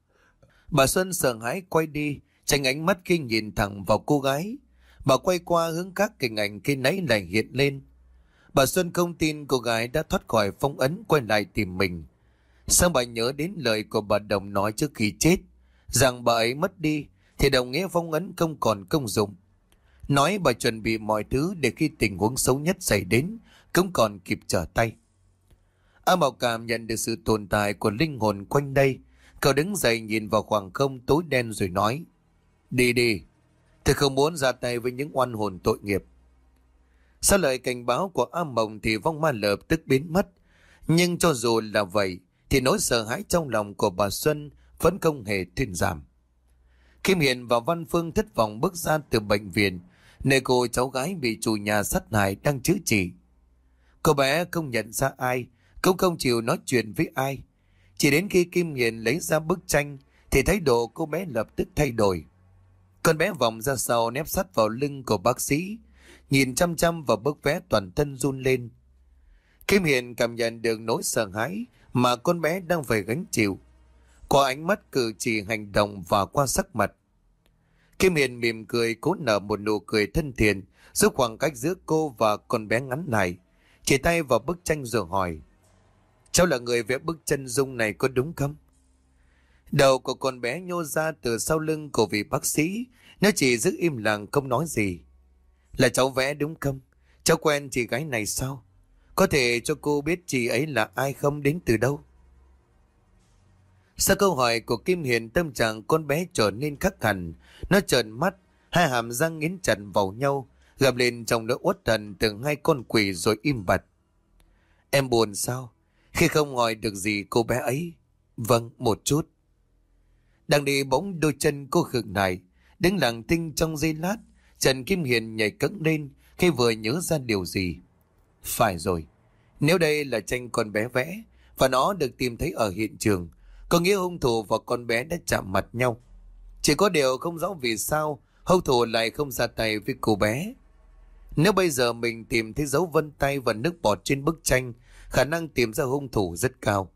Bà Xuân sợ hãi quay đi, tránh ánh mắt khi nhìn thẳng vào cô gái. Bà quay qua hướng khác, hình ảnh khi nãy lại hiện lên. Bà Xuân không tin cô gái đã thoát khỏi phong ấn quay lại tìm mình. Sao bà nhớ đến lời của bà Đồng nói trước khi chết, rằng bà ấy mất đi thì đồng nghĩa phong ấn không còn công dụng. Nói bà chuẩn bị mọi thứ để khi tình huống xấu nhất xảy đến cũng còn kịp trở tay. A Bảo cảm nhận được sự tồn tại của linh hồn quanh đây. Cậu đứng dậy nhìn vào khoảng không tối đen rồi nói. Đi đi, tôi không muốn ra tay với những oan hồn tội nghiệp. Sau lời cảnh báo của A Mộng thì vong ma lập tức biến mất. Nhưng cho dù là vậy thì nỗi sợ hãi trong lòng của bà Xuân vẫn không hề thuyên giảm. Kim Hiền và Văn Phương thất vọng bước ra từ bệnh viện, nơi cô cháu gái bị chủ nhà sát hại đang chữa trị. Cô bé không nhận ra ai, cũng không chịu nói chuyện với ai. Chỉ đến khi Kim Hiền lấy ra bức tranh thì thái độ cô bé lập tức thay đổi. Con bé vòng ra sau nép sát vào lưng của bác sĩ, nhìn chăm chăm vào bức vẽ, toàn thân run lên. Kim Hiền cảm nhận được nỗi sợ hãi mà con bé đang phải gánh chịu, qua ánh mắt, cử chỉ, hành động và qua sắc mặt. Kim Hiền mỉm cười, cố nở một nụ cười thân thiện, giúp khoảng cách giữa cô và con bé ngắn lại, chỉ tay vào bức tranh rồi hỏi. Cháu là người vẽ bức chân dung này có đúng không? Đầu của con bé nhô ra từ sau lưng của vị bác sĩ, nó chỉ giữ im lặng không nói gì. Là cháu vẽ đúng không? Cháu quen chị gái này sao? Có thể cho cô biết chị ấy là ai không, đến từ đâu? Sau câu hỏi của Kim Hiền, tâm trạng con bé trở nên khắc hẳn. Nó trợn mắt, hai hàm răng nghiến chặt vào nhau, gầm lên trong nỗi uất hận từ hai con quỷ rồi im bặt. Em buồn sao? Khi không hỏi được gì cô bé ấy. Vâng, một chút. Đang đi bỗng đôi chân cô khựng lại, đứng lặng thinh trong giây lát. Trần Kim Hiền nhảy cẫng lên khi vừa nhớ ra điều gì. Phải rồi, nếu đây là tranh con bé vẽ và nó được tìm thấy ở hiện trường, có nghĩa hung thủ và con bé đã chạm mặt nhau. Chỉ có điều không rõ vì sao hung thủ lại không ra tay với cô bé. Nếu bây giờ mình tìm thấy dấu vân tay và nước bọt trên bức tranh, khả năng tìm ra hung thủ rất cao.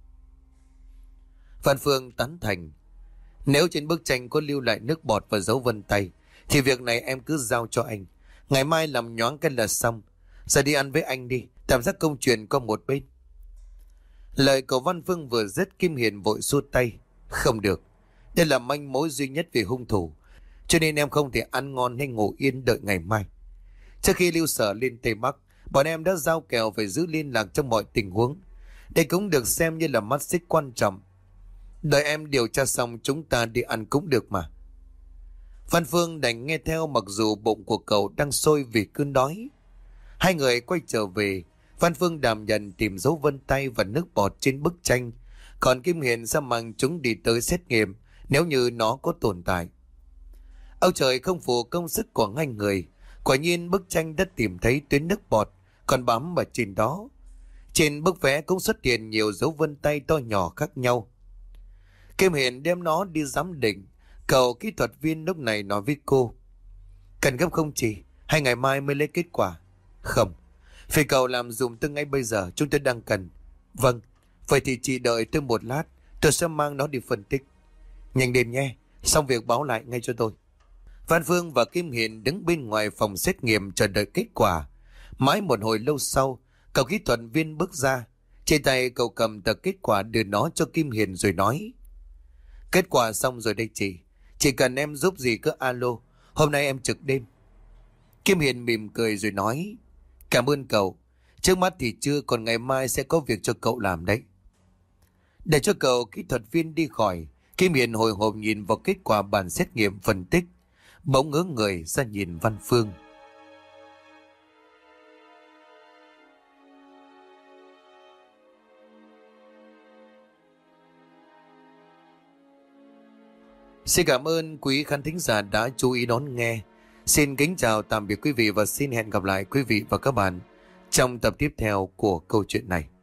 Phan Phương tán thành. Nếu trên bức tranh có lưu lại nước bọt và dấu vân tay, thì việc này em cứ giao cho anh. Ngày mai làm nhoáng cái là xong. Giờ đi ăn với anh đi, tạm giác công chuyện qua một bên. Lời của Văn Phương vừa dứt, Kim Hiền vội xua tay. Không được, đây là manh mối duy nhất về hung thủ, cho nên em không thể ăn ngon hay ngủ yên đợi ngày mai. Trước khi lưu sở lên Tây Bắc, bọn em đã giao kèo phải giữ liên lạc trong mọi tình huống. Đây cũng được xem như là mắt xích quan trọng. Đợi em điều tra xong chúng ta đi ăn cũng được mà. Văn Phương đành nghe theo, mặc dù bụng của cậu đang sôi vì cơn đói. Hai người quay trở về. Văn Phương đảm nhận tìm dấu vân tay và nước bọt trên bức tranh, còn Kim Hiền sẽ mang chúng đi tới xét nghiệm nếu như nó có tồn tại. Âu trời không phụ công sức của hai người. Quả nhiên bức tranh đã tìm thấy tuyến nước bọt còn bám ở trên đó. Trên bức vẽ cũng xuất hiện nhiều dấu vân tay to nhỏ khác nhau. Kim Hiền đem nó đi giám định. Cậu kỹ thuật viên lúc này nói với cô. Cần gấp không chị? Hay ngày mai mới lấy kết quả? Không, phải cậu làm dùm tôi ngay bây giờ, chúng tôi đang cần. Vâng, vậy thì chị đợi tôi một lát, tôi sẽ mang nó đi phân tích. Nhanh lên nhé, xong việc báo lại ngay cho tôi. Văn Phương và Kim Hiền đứng bên ngoài phòng xét nghiệm chờ đợi kết quả. Mãi một hồi lâu sau, cậu kỹ thuật viên bước ra. Trên tay cậu cầm tờ kết quả đưa nó cho Kim Hiền rồi nói. Kết quả xong rồi đây chị. Chỉ cần em giúp gì cứ alo. Hôm nay em trực đêm. Kim Hiền mỉm cười rồi nói. Cảm ơn cậu. Trước mắt thì chưa, còn ngày mai sẽ có việc cho cậu làm đấy. Để cho cậu kỹ thuật viên đi khỏi, Kim Hiền hồi hộp nhìn vào kết quả bản xét nghiệm phân tích, bỗng ngớ người ra nhìn Văn Phương. Xin cảm ơn quý khán thính giả đã chú ý đón nghe. Xin kính chào tạm biệt quý vị và xin hẹn gặp lại quý vị và các bạn trong tập tiếp theo của câu chuyện này.